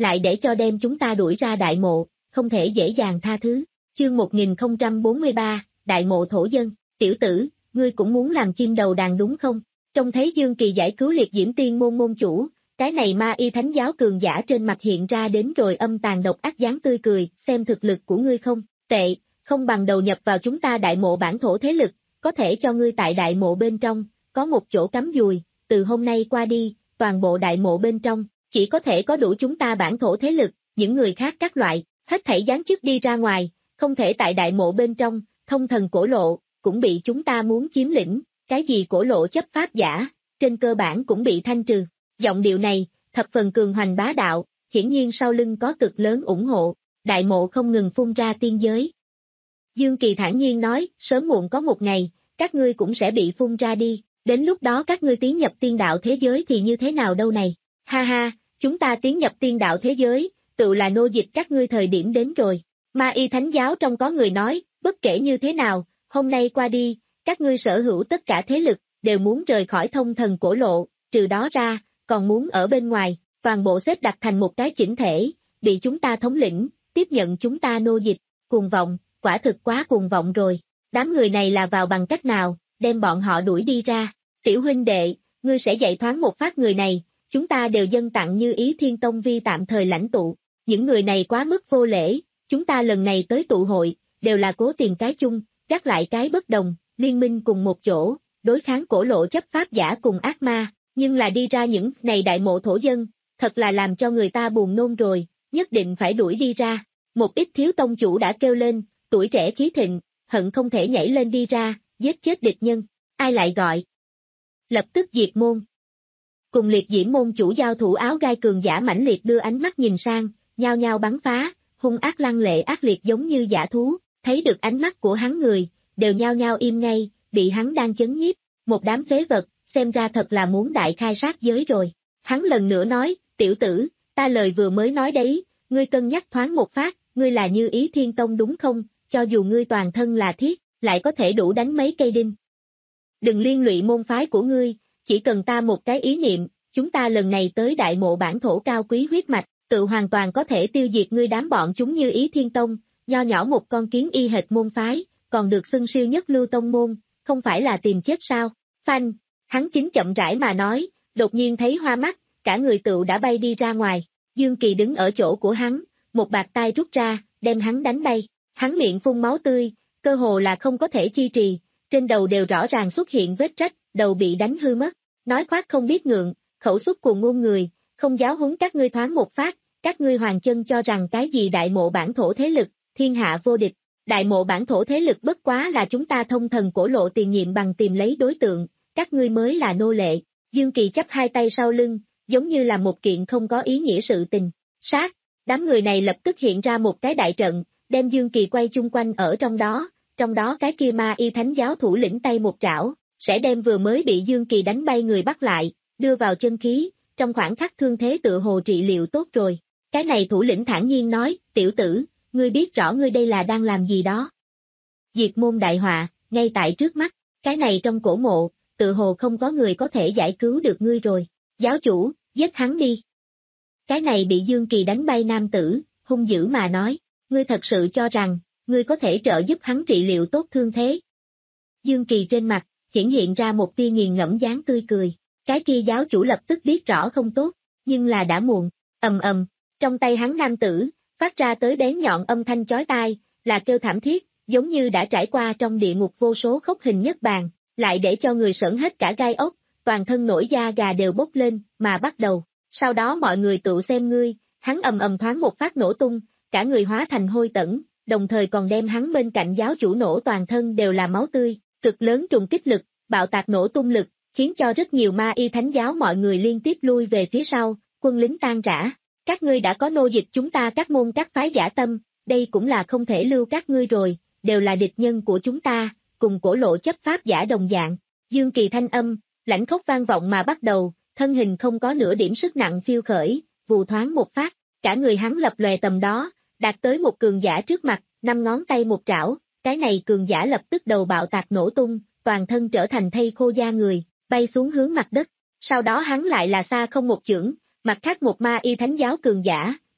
lại để cho đem chúng ta đuổi ra đại mộ, không thể dễ dàng tha thứ. Chương một nghìn không trăm bốn mươi ba, Đại mộ thổ dân, tiểu tử, ngươi cũng muốn làm chim đầu đàn đúng không? Trông thấy Dương Kỳ giải cứu liệt diễm tiên môn môn chủ, cái này ma y thánh giáo cường giả trên mặt hiện ra đến rồi âm tàn độc ác dáng tươi cười, xem thực lực của ngươi không, tệ, không bằng đầu nhập vào chúng ta đại mộ bản thổ thế lực, có thể cho ngươi tại đại mộ bên trong, có một chỗ cắm dùi, từ hôm nay qua đi, toàn bộ đại mộ bên trong, chỉ có thể có đủ chúng ta bản thổ thế lực, những người khác các loại, hết thảy giáng chức đi ra ngoài, không thể tại đại mộ bên trong, thông thần cổ lộ, cũng bị chúng ta muốn chiếm lĩnh, cái gì cổ lộ chấp pháp giả, trên cơ bản cũng bị thanh trừ. Giọng điệu này, thập phần cường hoành bá đạo, hiển nhiên sau lưng có cực lớn ủng hộ, đại mộ không ngừng phun ra tiên giới. Dương Kỳ thản nhiên nói, sớm muộn có một ngày, các ngươi cũng sẽ bị phun ra đi, đến lúc đó các ngươi tiến nhập tiên đạo thế giới thì như thế nào đâu này, ha ha, chúng ta tiến nhập tiên đạo thế giới, tự là nô dịch các ngươi thời điểm đến rồi. Ma y thánh giáo trong có người nói, bất kể như thế nào, hôm nay qua đi, các ngươi sở hữu tất cả thế lực, đều muốn rời khỏi thông thần cổ lộ, trừ đó ra, còn muốn ở bên ngoài, toàn bộ xếp đặt thành một cái chỉnh thể, bị chúng ta thống lĩnh, tiếp nhận chúng ta nô dịch, cuồng vọng, quả thực quá cuồng vọng rồi. Đám người này là vào bằng cách nào, đem bọn họ đuổi đi ra. Tiểu huynh đệ, ngươi sẽ dạy thoáng một phát người này, chúng ta đều dâng tặng Như Ý Thiên Tông vi tạm thời lãnh tụ. Những người này quá mức vô lễ, chúng ta lần này tới tụ hội, đều là cố tìm cái chung, gác lại cái bất đồng, liên minh cùng một chỗ, đối kháng cổ lộ chấp pháp giả cùng ác ma, nhưng là đi ra những này đại mộ thổ dân, thật là làm cho người ta buồn nôn rồi, nhất định phải đuổi đi ra. Một ít thiếu tông chủ đã kêu lên, tuổi trẻ khí thịnh, hận không thể nhảy lên đi ra, giết chết địch nhân, ai lại gọi. Lập tức diệt môn. Cùng liệt diễm môn chủ giao thủ áo gai cường giả mãnh liệt đưa ánh mắt nhìn sang, nhao nhao bắn phá, hung ác lăng lệ ác liệt giống như dã thú, thấy được ánh mắt của hắn người, đều nhao nhao im ngay, bị hắn đang chấn nhiếp, một đám phế vật, xem ra thật là muốn đại khai sát giới rồi. Hắn lần nữa nói, tiểu tử, ta lời vừa mới nói đấy, ngươi cân nhắc thoáng một phát, ngươi là Như Ý Thiên Tông đúng không, cho dù ngươi toàn thân là thiết, lại có thể đủ đánh mấy cây đinh. Đừng liên lụy môn phái của ngươi, chỉ cần ta một cái ý niệm, chúng ta lần này tới đại mộ bản thổ cao quý huyết mạch, tự hoàn toàn có thể tiêu diệt ngươi đám bọn chúng Như Ý Thiên Tông, nho nhỏ một con kiến y hệt môn phái, còn được xưng siêu nhất lưu tông môn, không phải là tìm chết sao? Phanh, hắn chính chậm rãi mà nói, đột nhiên thấy hoa mắt, cả người tựu đã bay đi ra ngoài, Dương Kỳ đứng ở chỗ của hắn, một bạt tay rút ra, đem hắn đánh bay, hắn miệng phun máu tươi, cơ hồ là không có thể chi trì, trên đầu đều rõ ràng xuất hiện vết rách, đầu bị đánh hư mất, nói khoác không biết ngượng, khẩu xuất cuồng ngôn người, không giáo huấn các ngươi thoáng một phát, các ngươi hoàng chân cho rằng cái gì đại mộ bản thổ thế lực, thiên hạ vô địch, đại mộ bản thổ thế lực bất quá là chúng ta thông thần cổ lộ tiền nhiệm bằng tìm lấy đối tượng, các ngươi mới là nô lệ. Dương Kỳ chắp hai tay sau lưng, giống như là một kiện không có ý nghĩa sự tình, sát, đám người này lập tức hiện ra một cái đại trận, đem Dương Kỳ quay chung quanh ở trong đó, trong đó cái kia ma y thánh giáo thủ lĩnh tay một trảo, sẽ đem vừa mới bị Dương Kỳ đánh bay người bắt lại, đưa vào chân khí, trong khoảng khắc thương thế tựa hồ trị liệu tốt rồi. Cái này thủ lĩnh thản nhiên nói, tiểu tử, ngươi biết rõ ngươi đây là đang làm gì đó. Diệt môn đại họa, ngay tại trước mắt, cái này trong cổ mộ, tựa hồ không có người có thể giải cứu được ngươi rồi. Giáo chủ, giết hắn đi. Cái này bị Dương Kỳ đánh bay nam tử, hung dữ mà nói, ngươi thật sự cho rằng, ngươi có thể trợ giúp hắn trị liệu tốt thương thế. Dương Kỳ trên mặt, hiển hiện ra một tia nghiền ngẫm dáng tươi cười, cái kia giáo chủ lập tức biết rõ không tốt, nhưng là đã muộn, ầm ầm, trong tay hắn nam tử, phát ra tới bén nhọn âm thanh chói tai, là kêu thảm thiết, giống như đã trải qua trong địa ngục vô số khốc hình nhất bàn, lại để cho người sởn hết cả gai ốc, toàn thân nổi da gà đều bốc lên, mà bắt đầu. Sau đó mọi người tự xem ngươi, hắn ầm ầm thoáng một phát nổ tung, cả người hóa thành hôi tẫn, đồng thời còn đem hắn bên cạnh giáo chủ nổ toàn thân đều là máu tươi, cực lớn trùng kích lực, bạo tạc nổ tung lực, khiến cho rất nhiều ma y thánh giáo mọi người liên tiếp lui về phía sau, quân lính tan rã. Các ngươi đã có nô dịch chúng ta các môn các phái giả tâm, đây cũng là không thể lưu các ngươi rồi, đều là địch nhân của chúng ta, cùng cổ lộ chấp pháp giả đồng dạng. Dương Kỳ thanh âm, lãnh khốc vang vọng mà bắt đầu, thân hình không có nửa điểm sức nặng phiêu khởi, vù thoáng một phát, cả người hắn lập lòe tầm đó, đạt tới một cường giả trước mặt, năm ngón tay một trảo, cái này cường giả lập tức đầu bạo tạc nổ tung, toàn thân trở thành thây khô da người, bay xuống hướng mặt đất, sau đó hắn lại là xa không một chưởng, mặt khác một ma y thánh giáo cường giả,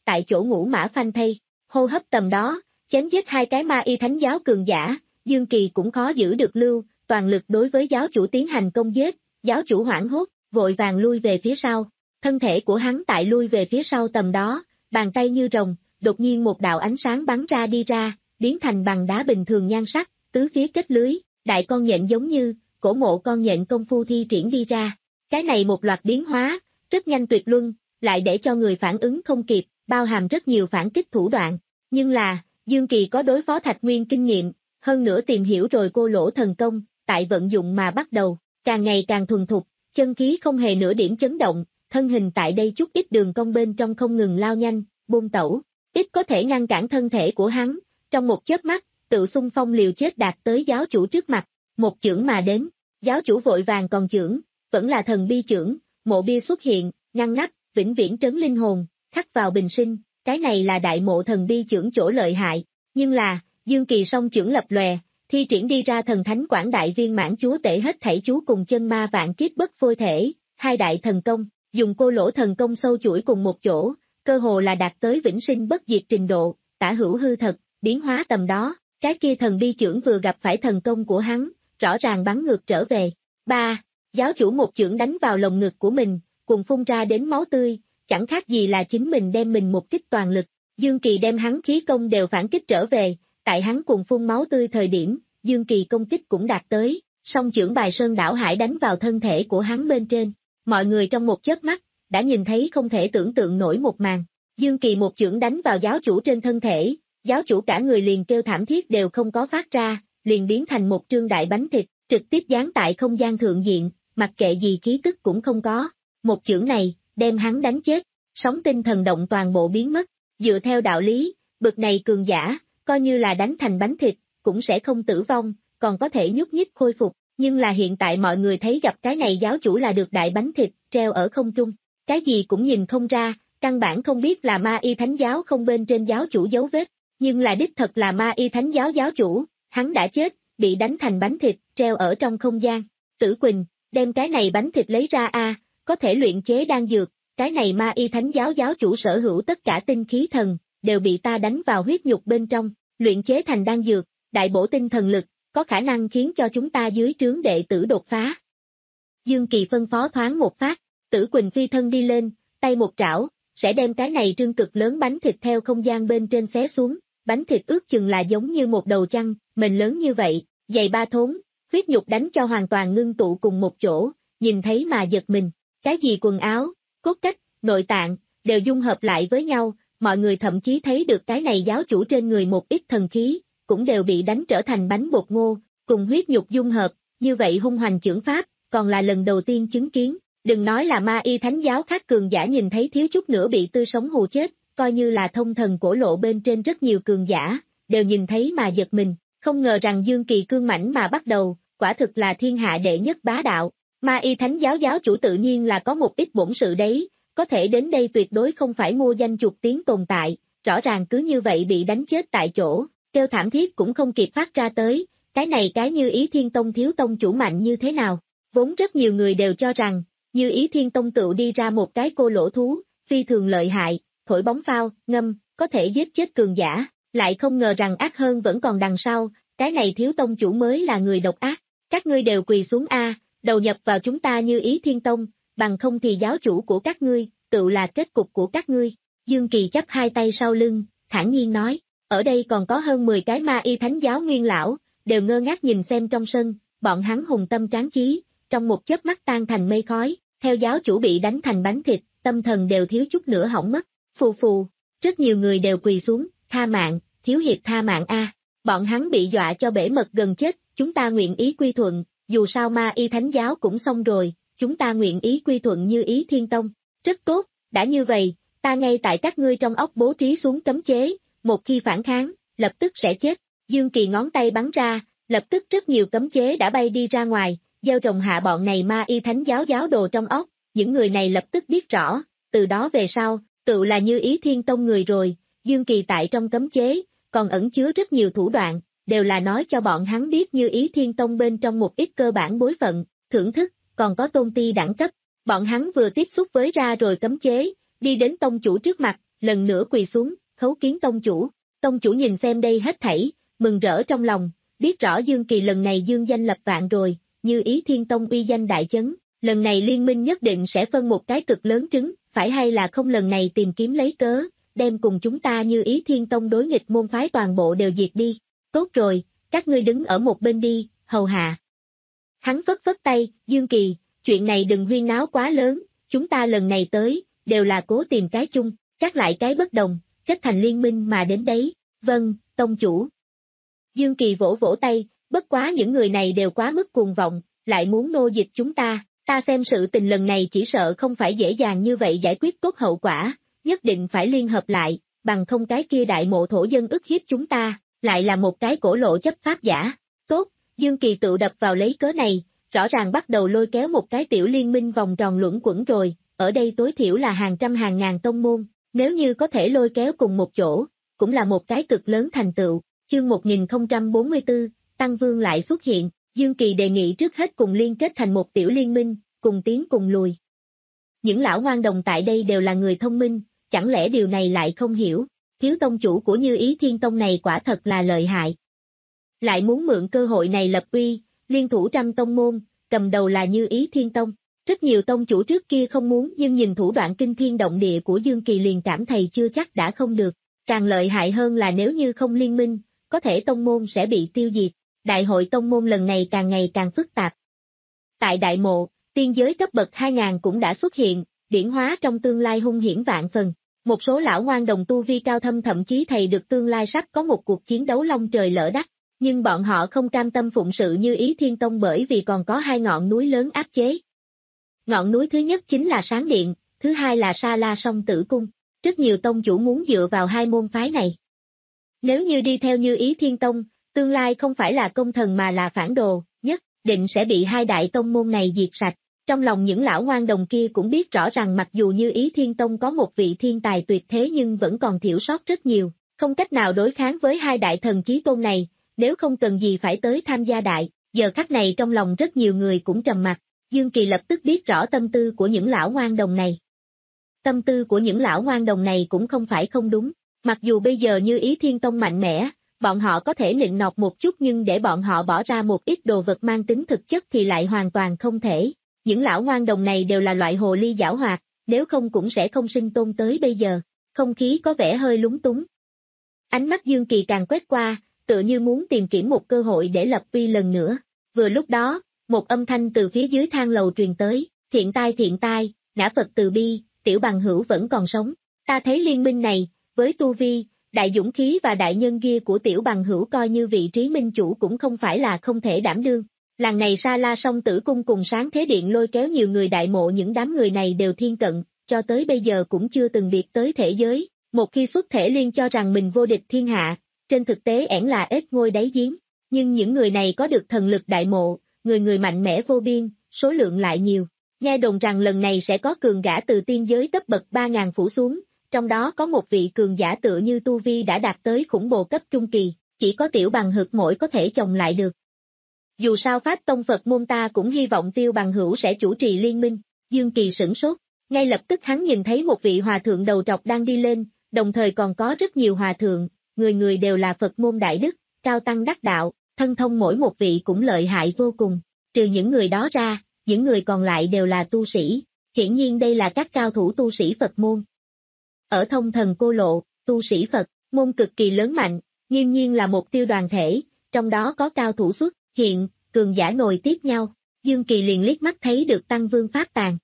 tại chỗ ngũ mã phanh thây. Hô hấp tầm đó, chém giết hai cái ma y thánh giáo cường giả, Dương Kỳ cũng khó giữ được lưu, toàn lực đối với giáo chủ tiến hành công giết, giáo chủ hoảng hốt, vội vàng lui về phía sau. Thân thể của hắn tại lui về phía sau tầm đó, bàn tay như rồng, đột nhiên một đạo ánh sáng bắn ra đi ra, biến thành bằng đá bình thường nhan sắc, tứ phía kết lưới, đại con nhện giống như, cổ mộ con nhện công phu thi triển đi ra. Cái này một loạt biến hóa, rất nhanh tuyệt luân, lại để cho người phản ứng không kịp, bao hàm rất nhiều phản kích thủ đoạn. Nhưng là, Dương Kỳ có đối phó Thạch Nguyên kinh nghiệm, hơn nữa tìm hiểu rồi cô lỗ thần công, tại vận dụng mà bắt đầu, càng ngày càng thuần thục, chân khí không hề nửa điểm chấn động, thân hình tại đây chút ít đường cong bên trong không ngừng lao nhanh, buông tẩu, ít có thể ngăn cản thân thể của hắn, trong một chớp mắt, tự xung phong liều chết đạt tới giáo chủ trước mặt, một chưởng mà đến, giáo chủ vội vàng còn chưởng, vẫn là thần bi chưởng, mộ bia xuất hiện, ngăn nắp, vĩnh viễn trấn linh hồn, khắc vào bình sinh, cái này là đại mộ thần bi chưởng chỗ lợi hại, nhưng là, Dương Kỳ song chưởng lập lòe, thi triển đi ra thần thánh quảng đại viên mãn chúa tể hết thảy chú cùng chân ma vạn kiếp bất phôi thể, hai đại thần công, dùng cô lỗ thần công sâu chuỗi cùng một chỗ, cơ hồ là đạt tới vĩnh sinh bất diệt trình độ, tả hữu hư thật, biến hóa tầm đó, cái kia thần bi chưởng vừa gặp phải thần công của hắn, rõ ràng bắn ngược trở về. Ba, giáo chủ một chưởng đánh vào lồng ngực của mình, cùng phun ra đến máu tươi, chẳng khác gì là chính mình đem mình một kích toàn lực, Dương Kỳ đem hắn khí công đều phản kích trở về, tại hắn cùng phun máu tươi thời điểm, Dương Kỳ công kích cũng đạt tới, song chưởng bài sơn đảo hải đánh vào thân thể của hắn bên trên, mọi người trong một chớp mắt, đã nhìn thấy không thể tưởng tượng nổi một màn, Dương Kỳ một chưởng đánh vào giáo chủ trên thân thể, giáo chủ cả người liền kêu thảm thiết đều không có phát ra, liền biến thành một trương đại bánh thịt, trực tiếp giáng tại không gian thượng diện, mặc kệ gì khí tức cũng không có, một chưởng này, đem hắn đánh chết, sóng tinh thần động toàn bộ biến mất, dựa theo đạo lý, bực này cường giả, coi như là đánh thành bánh thịt, cũng sẽ không tử vong, còn có thể nhúc nhích khôi phục, nhưng là hiện tại mọi người thấy gặp cái này giáo chủ là được đại bánh thịt, treo ở không trung, cái gì cũng nhìn không ra, căn bản không biết là ma y thánh giáo không bên trên giáo chủ dấu vết, nhưng là đích thật là ma y thánh giáo giáo chủ, hắn đã chết, bị đánh thành bánh thịt, treo ở trong không gian, Tử Quỳnh, đem cái này bánh thịt lấy ra a, có thể luyện chế đan dược, cái này ma y thánh giáo giáo chủ sở hữu tất cả tinh khí thần, đều bị ta đánh vào huyết nhục bên trong, luyện chế thành đan dược, đại bổ tinh thần lực, có khả năng khiến cho chúng ta dưới trướng đệ tử đột phá. Dương Kỳ phân phó thoáng một phát, Tử Quỳnh phi thân đi lên, tay một trảo, sẽ đem cái này trương cực lớn bánh thịt theo không gian bên trên xé xuống, bánh thịt ước chừng là giống như một đầu chăn, mình lớn như vậy, dày ba thốn, huyết nhục đánh cho hoàn toàn ngưng tụ cùng một chỗ, nhìn thấy mà giật mình, cái gì quần áo, cốt cách, nội tạng, đều dung hợp lại với nhau, mọi người thậm chí thấy được cái này giáo chủ trên người một ít thần khí, cũng đều bị đánh trở thành bánh bột ngô, cùng huyết nhục dung hợp, như vậy hung hoành chưởng pháp, còn là lần đầu tiên chứng kiến, đừng nói là ma y thánh giáo khác cường giả nhìn thấy thiếu chút nữa bị tươi sống hù chết, coi như là thông thần cổ lộ bên trên rất nhiều cường giả, đều nhìn thấy mà giật mình, không ngờ rằng Dương Kỳ cương mãnh mà bắt đầu, quả thực là thiên hạ đệ nhất bá đạo, ma y thánh giáo giáo chủ tự nhiên là có một ít bổn sự đấy, có thể đến đây tuyệt đối không phải mua danh chuột tiếng tồn tại, rõ ràng cứ như vậy bị đánh chết tại chỗ, kêu thảm thiết cũng không kịp phát ra tới, cái này cái Như Ý Thiên Tông thiếu tông chủ mạnh như thế nào, vốn rất nhiều người đều cho rằng, Như Ý Thiên Tông tự đi ra một cái cô lỗ thú, phi thường lợi hại, thổi bóng phao, ngâm, có thể giết chết cường giả, lại không ngờ rằng ác hơn vẫn còn đằng sau, cái này thiếu tông chủ mới là người độc ác, các ngươi đều quỳ xuống a, đầu nhập vào chúng ta Như Ý Thiên Tông, bằng không thì giáo chủ của các ngươi, tự là kết cục của các ngươi. Dương Kỳ chắp hai tay sau lưng, thản nhiên nói, ở đây còn có hơn mười cái ma y thánh giáo nguyên lão, đều ngơ ngác nhìn xem trong sân, bọn hắn hùng tâm tráng chí, trong một chớp mắt tan thành mây khói, theo giáo chủ bị đánh thành bánh thịt, tâm thần đều thiếu chút nữa hỏng mất, phù phù, rất nhiều người đều quỳ xuống, tha mạng, thiếu hiệp tha mạng a, bọn hắn bị dọa cho bể mật gần chết, chúng ta nguyện ý quy thuận, dù sao ma y thánh giáo cũng xong rồi, chúng ta nguyện ý quy thuận Như Ý Thiên Tông, rất tốt, đã như vậy, ta ngay tại các ngươi trong óc bố trí xuống cấm chế, một khi phản kháng, lập tức sẽ chết, Dương Kỳ ngón tay bắn ra, lập tức rất nhiều cấm chế đã bay đi ra ngoài, gieo trồng hạ bọn này ma y thánh giáo giáo đồ trong óc, những người này lập tức biết rõ, từ đó về sau, tự là Như Ý Thiên Tông người rồi, Dương Kỳ tại trong cấm chế, còn ẩn chứa rất nhiều thủ đoạn, đều là nói cho bọn hắn biết Như Ý Thiên Tông bên trong một ít cơ bản bối phận, thưởng thức, còn có tôn ti đẳng cấp, bọn hắn vừa tiếp xúc với ra rồi cấm chế, đi đến tông chủ trước mặt, lần nữa quỳ xuống, khấu kiến tông chủ. Tông chủ nhìn xem đây hết thảy, mừng rỡ trong lòng, biết rõ Dương Kỳ lần này dương danh lập vạn rồi, Như Ý Thiên Tông uy danh đại chấn, lần này liên minh nhất định sẽ phân một cái cực lớn trứng, phải hay là không lần này tìm kiếm lấy cớ, đem cùng chúng ta Như Ý Thiên Tông đối nghịch môn phái toàn bộ đều diệt đi. Tốt rồi, các ngươi đứng ở một bên đi, hầu hạ. Hắn phất phất tay, Dương Kỳ, chuyện này đừng huyên náo quá lớn, chúng ta lần này tới, đều là cố tìm cái chung, các lại cái bất đồng, kết thành liên minh mà đến đấy. Vâng, tông chủ. Dương Kỳ vỗ vỗ tay, bất quá những người này đều quá mức cuồng vọng, lại muốn nô dịch chúng ta, ta xem sự tình lần này chỉ sợ không phải dễ dàng như vậy giải quyết tốt hậu quả, nhất định phải liên hợp lại, bằng không cái kia đại mộ thổ dân ức hiếp chúng ta, lại là một cái cổ lộ chấp pháp giả. Tốt, Dương Kỳ tự đập vào lấy cớ này, rõ ràng bắt đầu lôi kéo một cái tiểu liên minh vòng tròn luẩn quẩn rồi, ở đây tối thiểu là hàng trăm hàng ngàn tông môn, nếu như có thể lôi kéo cùng một chỗ, cũng là một cái cực lớn thành tựu. Chương một nghìn không trăm bốn mươi tư, Tăng Vương lại xuất hiện, Dương Kỳ đề nghị trước hết cùng liên kết thành một tiểu liên minh, cùng tiến cùng lùi. Những lão ngoan đồng tại đây đều là người thông minh, chẳng lẽ điều này lại không hiểu, thiếu tông chủ của Như Ý Thiên Tông này quả thật là lợi hại. Lại muốn mượn cơ hội này lập uy, liên thủ trăm tông môn, cầm đầu là Như Ý Thiên Tông. Rất nhiều tông chủ trước kia không muốn nhưng nhìn thủ đoạn kinh thiên động địa của Dương Kỳ liền cảm thấy chưa chắc đã không được. Càng lợi hại hơn là nếu như không liên minh, có thể tông môn sẽ bị tiêu diệt. Đại hội tông môn lần này càng ngày càng phức tạp. Tại đại mộ, tiên giới cấp bậc hai nghìn cũng đã xuất hiện, điển hóa trong tương lai hung hiểm vạn phần. Một số lão ngoan đồng tu vi cao thâm thậm chí thầy được tương lai sắp có một cuộc chiến đấu long trời lỡ đất, nhưng bọn họ không cam tâm phụng sự Như Ý Thiên Tông bởi vì còn có hai ngọn núi lớn áp chế. Ngọn núi thứ nhất chính là Sáng Điện, thứ hai là Sa La Song Tử Cung. Rất nhiều tông chủ muốn dựa vào hai môn phái này. Nếu như đi theo Như Ý Thiên Tông, tương lai không phải là công thần mà là phản đồ, nhất định sẽ bị hai đại tông môn này diệt sạch. Trong lòng những lão ngoan đồng kia cũng biết rõ rằng mặc dù Như Ý Thiên Tông có một vị thiên tài tuyệt thế nhưng vẫn còn thiểu sót rất nhiều, không cách nào đối kháng với hai đại thần chí tôn này, nếu không cần gì phải tới tham gia đại. Giờ khắc này trong lòng rất nhiều người cũng trầm mặc, Dương Kỳ lập tức biết rõ tâm tư của những lão ngoan đồng này. Tâm tư của những lão ngoan đồng này cũng không phải không đúng, mặc dù bây giờ Như Ý Thiên Tông mạnh mẽ, bọn họ có thể nịnh nọt một chút nhưng để bọn họ bỏ ra một ít đồ vật mang tính thực chất thì lại hoàn toàn không thể. Những lão ngoan đồng này đều là loại hồ ly giảo hoạt, nếu không cũng sẽ không sinh tôn tới bây giờ. Không khí có vẻ hơi lúng túng. Ánh mắt Dương Kỳ càng quét qua, tựa như muốn tìm kiếm một cơ hội để lập uy lần nữa. Vừa lúc đó, một âm thanh từ phía dưới thang lầu truyền tới, thiện tai thiện tai, ngã Phật từ bi, tiểu bằng hữu vẫn còn sống. Ta thấy liên minh này, với tu vi, đại dũng khí và đại nhân kia của tiểu bằng hữu coi như vị trí minh chủ cũng không phải là không thể đảm đương. Làng này Sa La Song Tử Cung cùng Sáng Thế Điện lôi kéo nhiều người đại mộ, những đám người này đều thiên cận, cho tới bây giờ cũng chưa từng biệt tới thể giới. Một khi xuất thể liên cho rằng mình vô địch thiên hạ, trên thực tế ẻn là ếch ngôi đáy giếng. Nhưng những người này có được thần lực đại mộ, người người mạnh mẽ vô biên, số lượng lại nhiều. Nghe đồn rằng lần này sẽ có cường giả từ tiên giới cấp bậc ba nghìn phủ xuống, trong đó có một vị cường giả tựa như tu vi đã đạt tới khủng bố cấp trung kỳ, chỉ có tiểu bằng hực mỗi có thể chồng lại được. Dù sao Pháp Tông Phật môn ta cũng hy vọng tiêu bằng hữu sẽ chủ trì liên minh. Dương Kỳ sửng sốt, ngay lập tức hắn nhìn thấy một vị hòa thượng đầu trọc đang đi lên, đồng thời còn có rất nhiều hòa thượng, người người đều là Phật môn đại đức, cao tăng đắc đạo, thân thông mỗi một vị cũng lợi hại vô cùng. Trừ những người đó ra, những người còn lại đều là tu sĩ, hiển nhiên đây là các cao thủ tu sĩ Phật môn. Ở Thông Thần Cô Lộ, tu sĩ Phật môn cực kỳ lớn mạnh, nghiêm nhiên là một tiêu đoàn thể, trong đó có cao thủ xuất hiện, cường giả nối tiếp nhau. Dương Kỳ liền liếc mắt thấy được Tăng Vương Pháp Tàng.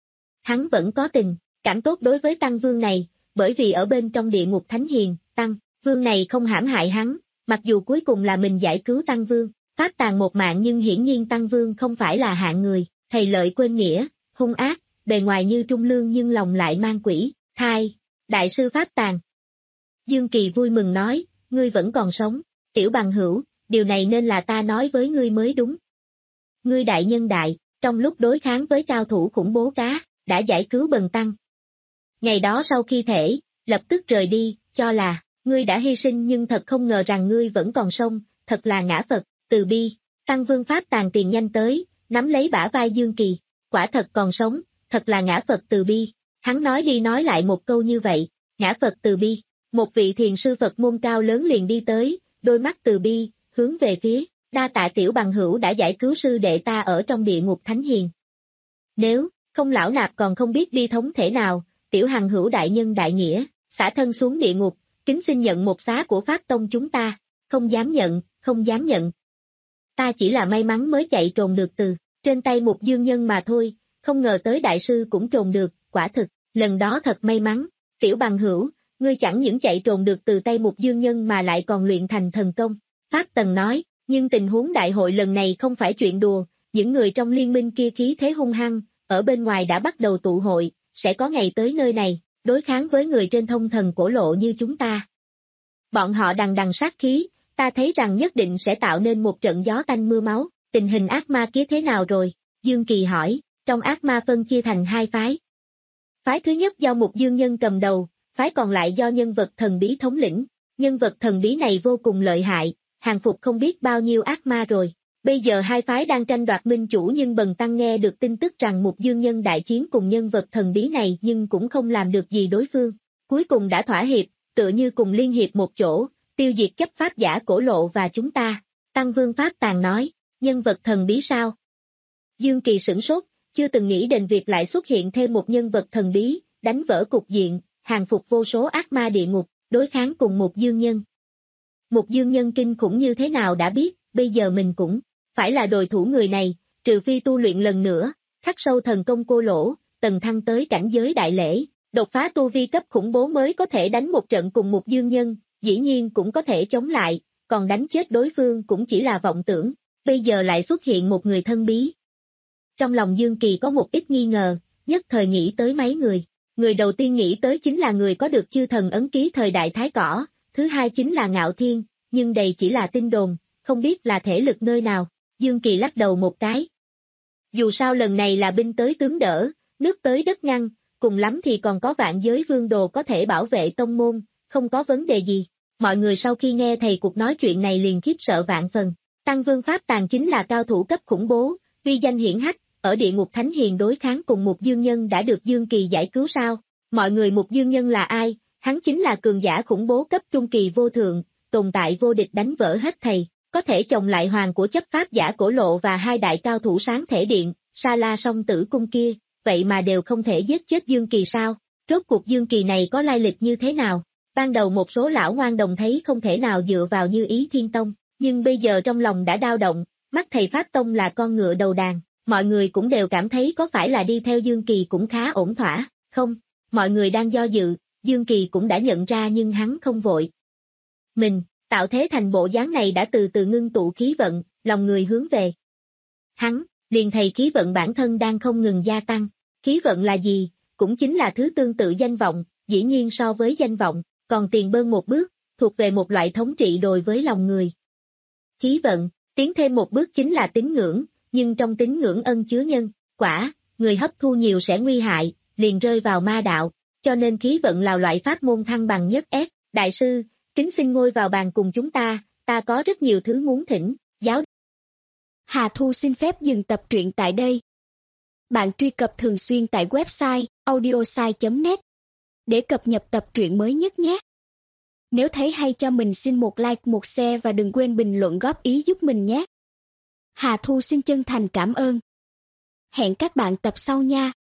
Hắn vẫn có tình cảm tốt đối với Tăng Vương này, bởi vì ở bên trong địa ngục thánh hiền, Tăng Vương này không hãm hại hắn, mặc dù cuối cùng là mình giải cứu Tăng Vương, Pháp Tàng một mạng nhưng hiển nhiên Tăng Vương không phải là hạng người, thầy lợi quên nghĩa, hung ác, bề ngoài như trung lương nhưng lòng lại mang quỷ, thai, đại sư Pháp Tàng. Dương Kỳ vui mừng nói, ngươi vẫn còn sống, tiểu bằng hữu, điều này nên là ta nói với ngươi mới đúng. Ngươi đại nhân đại, trong lúc đối kháng với cao thủ khủng bố cá, đã giải cứu Bần Tăng. Ngày đó sau khi thể, lập tức rời đi, cho là, ngươi đã hy sinh nhưng thật không ngờ rằng ngươi vẫn còn sống, thật là ngã Phật, từ bi. Tăng Vương Pháp Tàng tiền nhanh tới, nắm lấy bả vai Dương Kỳ, quả thật còn sống, thật là ngã Phật từ bi. Hắn nói đi nói lại một câu như vậy, Ngã Phật từ bi. Một vị thiền sư Phật môn cao lớn liền đi tới, đôi mắt từ bi, hướng về phía, đa tạ tiểu bằng hữu đã giải cứu sư đệ ta ở trong địa ngục thánh hiền. Nếu, không lão nạp còn không biết đi thống thể nào, tiểu hằng hữu đại nhân đại nghĩa, xả thân xuống địa ngục, kính xin nhận một xá của Pháp Tông chúng ta, không dám nhận, không dám nhận. Ta chỉ là may mắn mới chạy trồn được từ trên tay một dương nhân mà thôi, không ngờ tới đại sư cũng trồn được, quả thực, lần đó thật may mắn, tiểu bằng hữu, ngươi chẳng những chạy trồn được từ tay một dương nhân mà lại còn luyện thành thần công. Pháp Tần nói, nhưng tình huống đại hội lần này không phải chuyện đùa, những người trong liên minh kia khí thế hung hăng, ở bên ngoài đã bắt đầu tụ hội, sẽ có ngày tới nơi này, đối kháng với người trên thông thần cổ lộ như chúng ta. Bọn họ đằng đằng sát khí, ta thấy rằng nhất định sẽ tạo nên một trận gió tanh mưa máu, tình hình ác ma kia thế nào rồi? Dương Kỳ hỏi, trong ác ma phân chia thành hai phái. Phái thứ nhất do một dương nhân cầm đầu, phái còn lại do nhân vật thần bí thống lĩnh. Nhân vật thần bí này vô cùng lợi hại, hàng phục không biết bao nhiêu ác ma rồi. Bây giờ hai phái đang tranh đoạt minh chủ nhưng Bần Tăng nghe được tin tức rằng một dương nhân đại chiến cùng nhân vật thần bí này nhưng cũng không làm được gì đối phương. Cuối cùng đã thỏa hiệp, tựa như cùng liên hiệp một chỗ, tiêu diệt chấp pháp giả cổ lộ và chúng ta. Tăng Vương Pháp Tàng nói, nhân vật thần bí sao? Dương Kỳ sửng sốt, chưa từng nghĩ đến việc lại xuất hiện thêm một nhân vật thần bí, đánh vỡ cục diện, hàng phục vô số ác ma địa ngục, đối kháng cùng một dương nhân. Một dương nhân kinh khủng như thế nào đã biết, bây giờ mình cũng phải là đối thủ người này, trừ phi tu luyện lần nữa, khắc sâu thần công cô lỗ, tầng thăng tới cảnh giới đại lễ, đột phá tu vi cấp khủng bố mới có thể đánh một trận cùng một dương nhân, dĩ nhiên cũng có thể chống lại, còn đánh chết đối phương cũng chỉ là vọng tưởng, bây giờ lại xuất hiện một người thân bí. Trong lòng Dương Kỳ có một ít nghi ngờ, nhất thời nghĩ tới mấy người. Người đầu tiên nghĩ tới chính là người có được chư thần ấn ký thời đại Thái Cỏ, thứ hai chính là Ngạo Thiên, nhưng đây chỉ là tin đồn, không biết là thể lực nơi nào. Dương Kỳ lắc đầu một cái. Dù sao lần này là binh tới tướng đỡ, nước tới đất ngăn, cùng lắm thì còn có vạn giới vương đồ có thể bảo vệ tông môn, không có vấn đề gì. Mọi người sau khi nghe thầy cuộc nói chuyện này liền khiếp sợ vạn phần. Tăng Vương Pháp Tàng chính là cao thủ cấp khủng bố, uy danh hiển hách, ở địa ngục thánh hiền đối kháng cùng một dương nhân đã được Dương Kỳ giải cứu sao? Mọi người một dương nhân là ai? Hắn chính là cường giả khủng bố cấp trung kỳ vô thượng, tồn tại vô địch đánh vỡ hết thầy, có thể chồng lại hoàng của chấp pháp giả cổ lộ và hai đại cao thủ sáng thể điện, Sa La song tử cung kia, vậy mà đều không thể giết chết Dương Kỳ sao? Rốt cuộc Dương Kỳ này có lai lịch như thế nào? Ban đầu một số lão ngoan đồng thấy không thể nào dựa vào Như Ý Thiên Tông, nhưng bây giờ trong lòng đã dao động, mắt thầy Pháp Tông là con ngựa đầu đàn, mọi người cũng đều cảm thấy có phải là đi theo Dương Kỳ cũng khá ổn thỏa, không? Mọi người đang do dự, Dương Kỳ cũng đã nhận ra nhưng hắn không vội. Mình, tạo thế thành bộ dáng này đã từ từ ngưng tụ khí vận, lòng người hướng về. Hắn, liền thầy khí vận bản thân đang không ngừng gia tăng. Khí vận là gì? Cũng chính là thứ tương tự danh vọng, dĩ nhiên so với danh vọng, còn tiền bơn một bước, thuộc về một loại thống trị đối với lòng người. Khí vận, tiến thêm một bước chính là tín ngưỡng, nhưng trong tín ngưỡng ân chứa nhân, quả, người hấp thu nhiều sẽ nguy hại, liền rơi vào ma đạo, cho nên khí vận là loại pháp môn thăng bằng nhất ép. Đại sư, kính xin ngôi vào bàn cùng chúng ta, ta có rất nhiều thứ muốn thỉnh, giáo. Hà Thu xin phép dừng tập truyện tại đây. Bạn truy cập thường xuyên tại website audiosai chấm net để cập nhật tập truyện mới nhất nhé. Nếu thấy hay cho mình xin một like, một share và đừng quên bình luận góp ý giúp mình nhé. Hà Thu xin chân thành cảm ơn. Hẹn các bạn tập sau nha.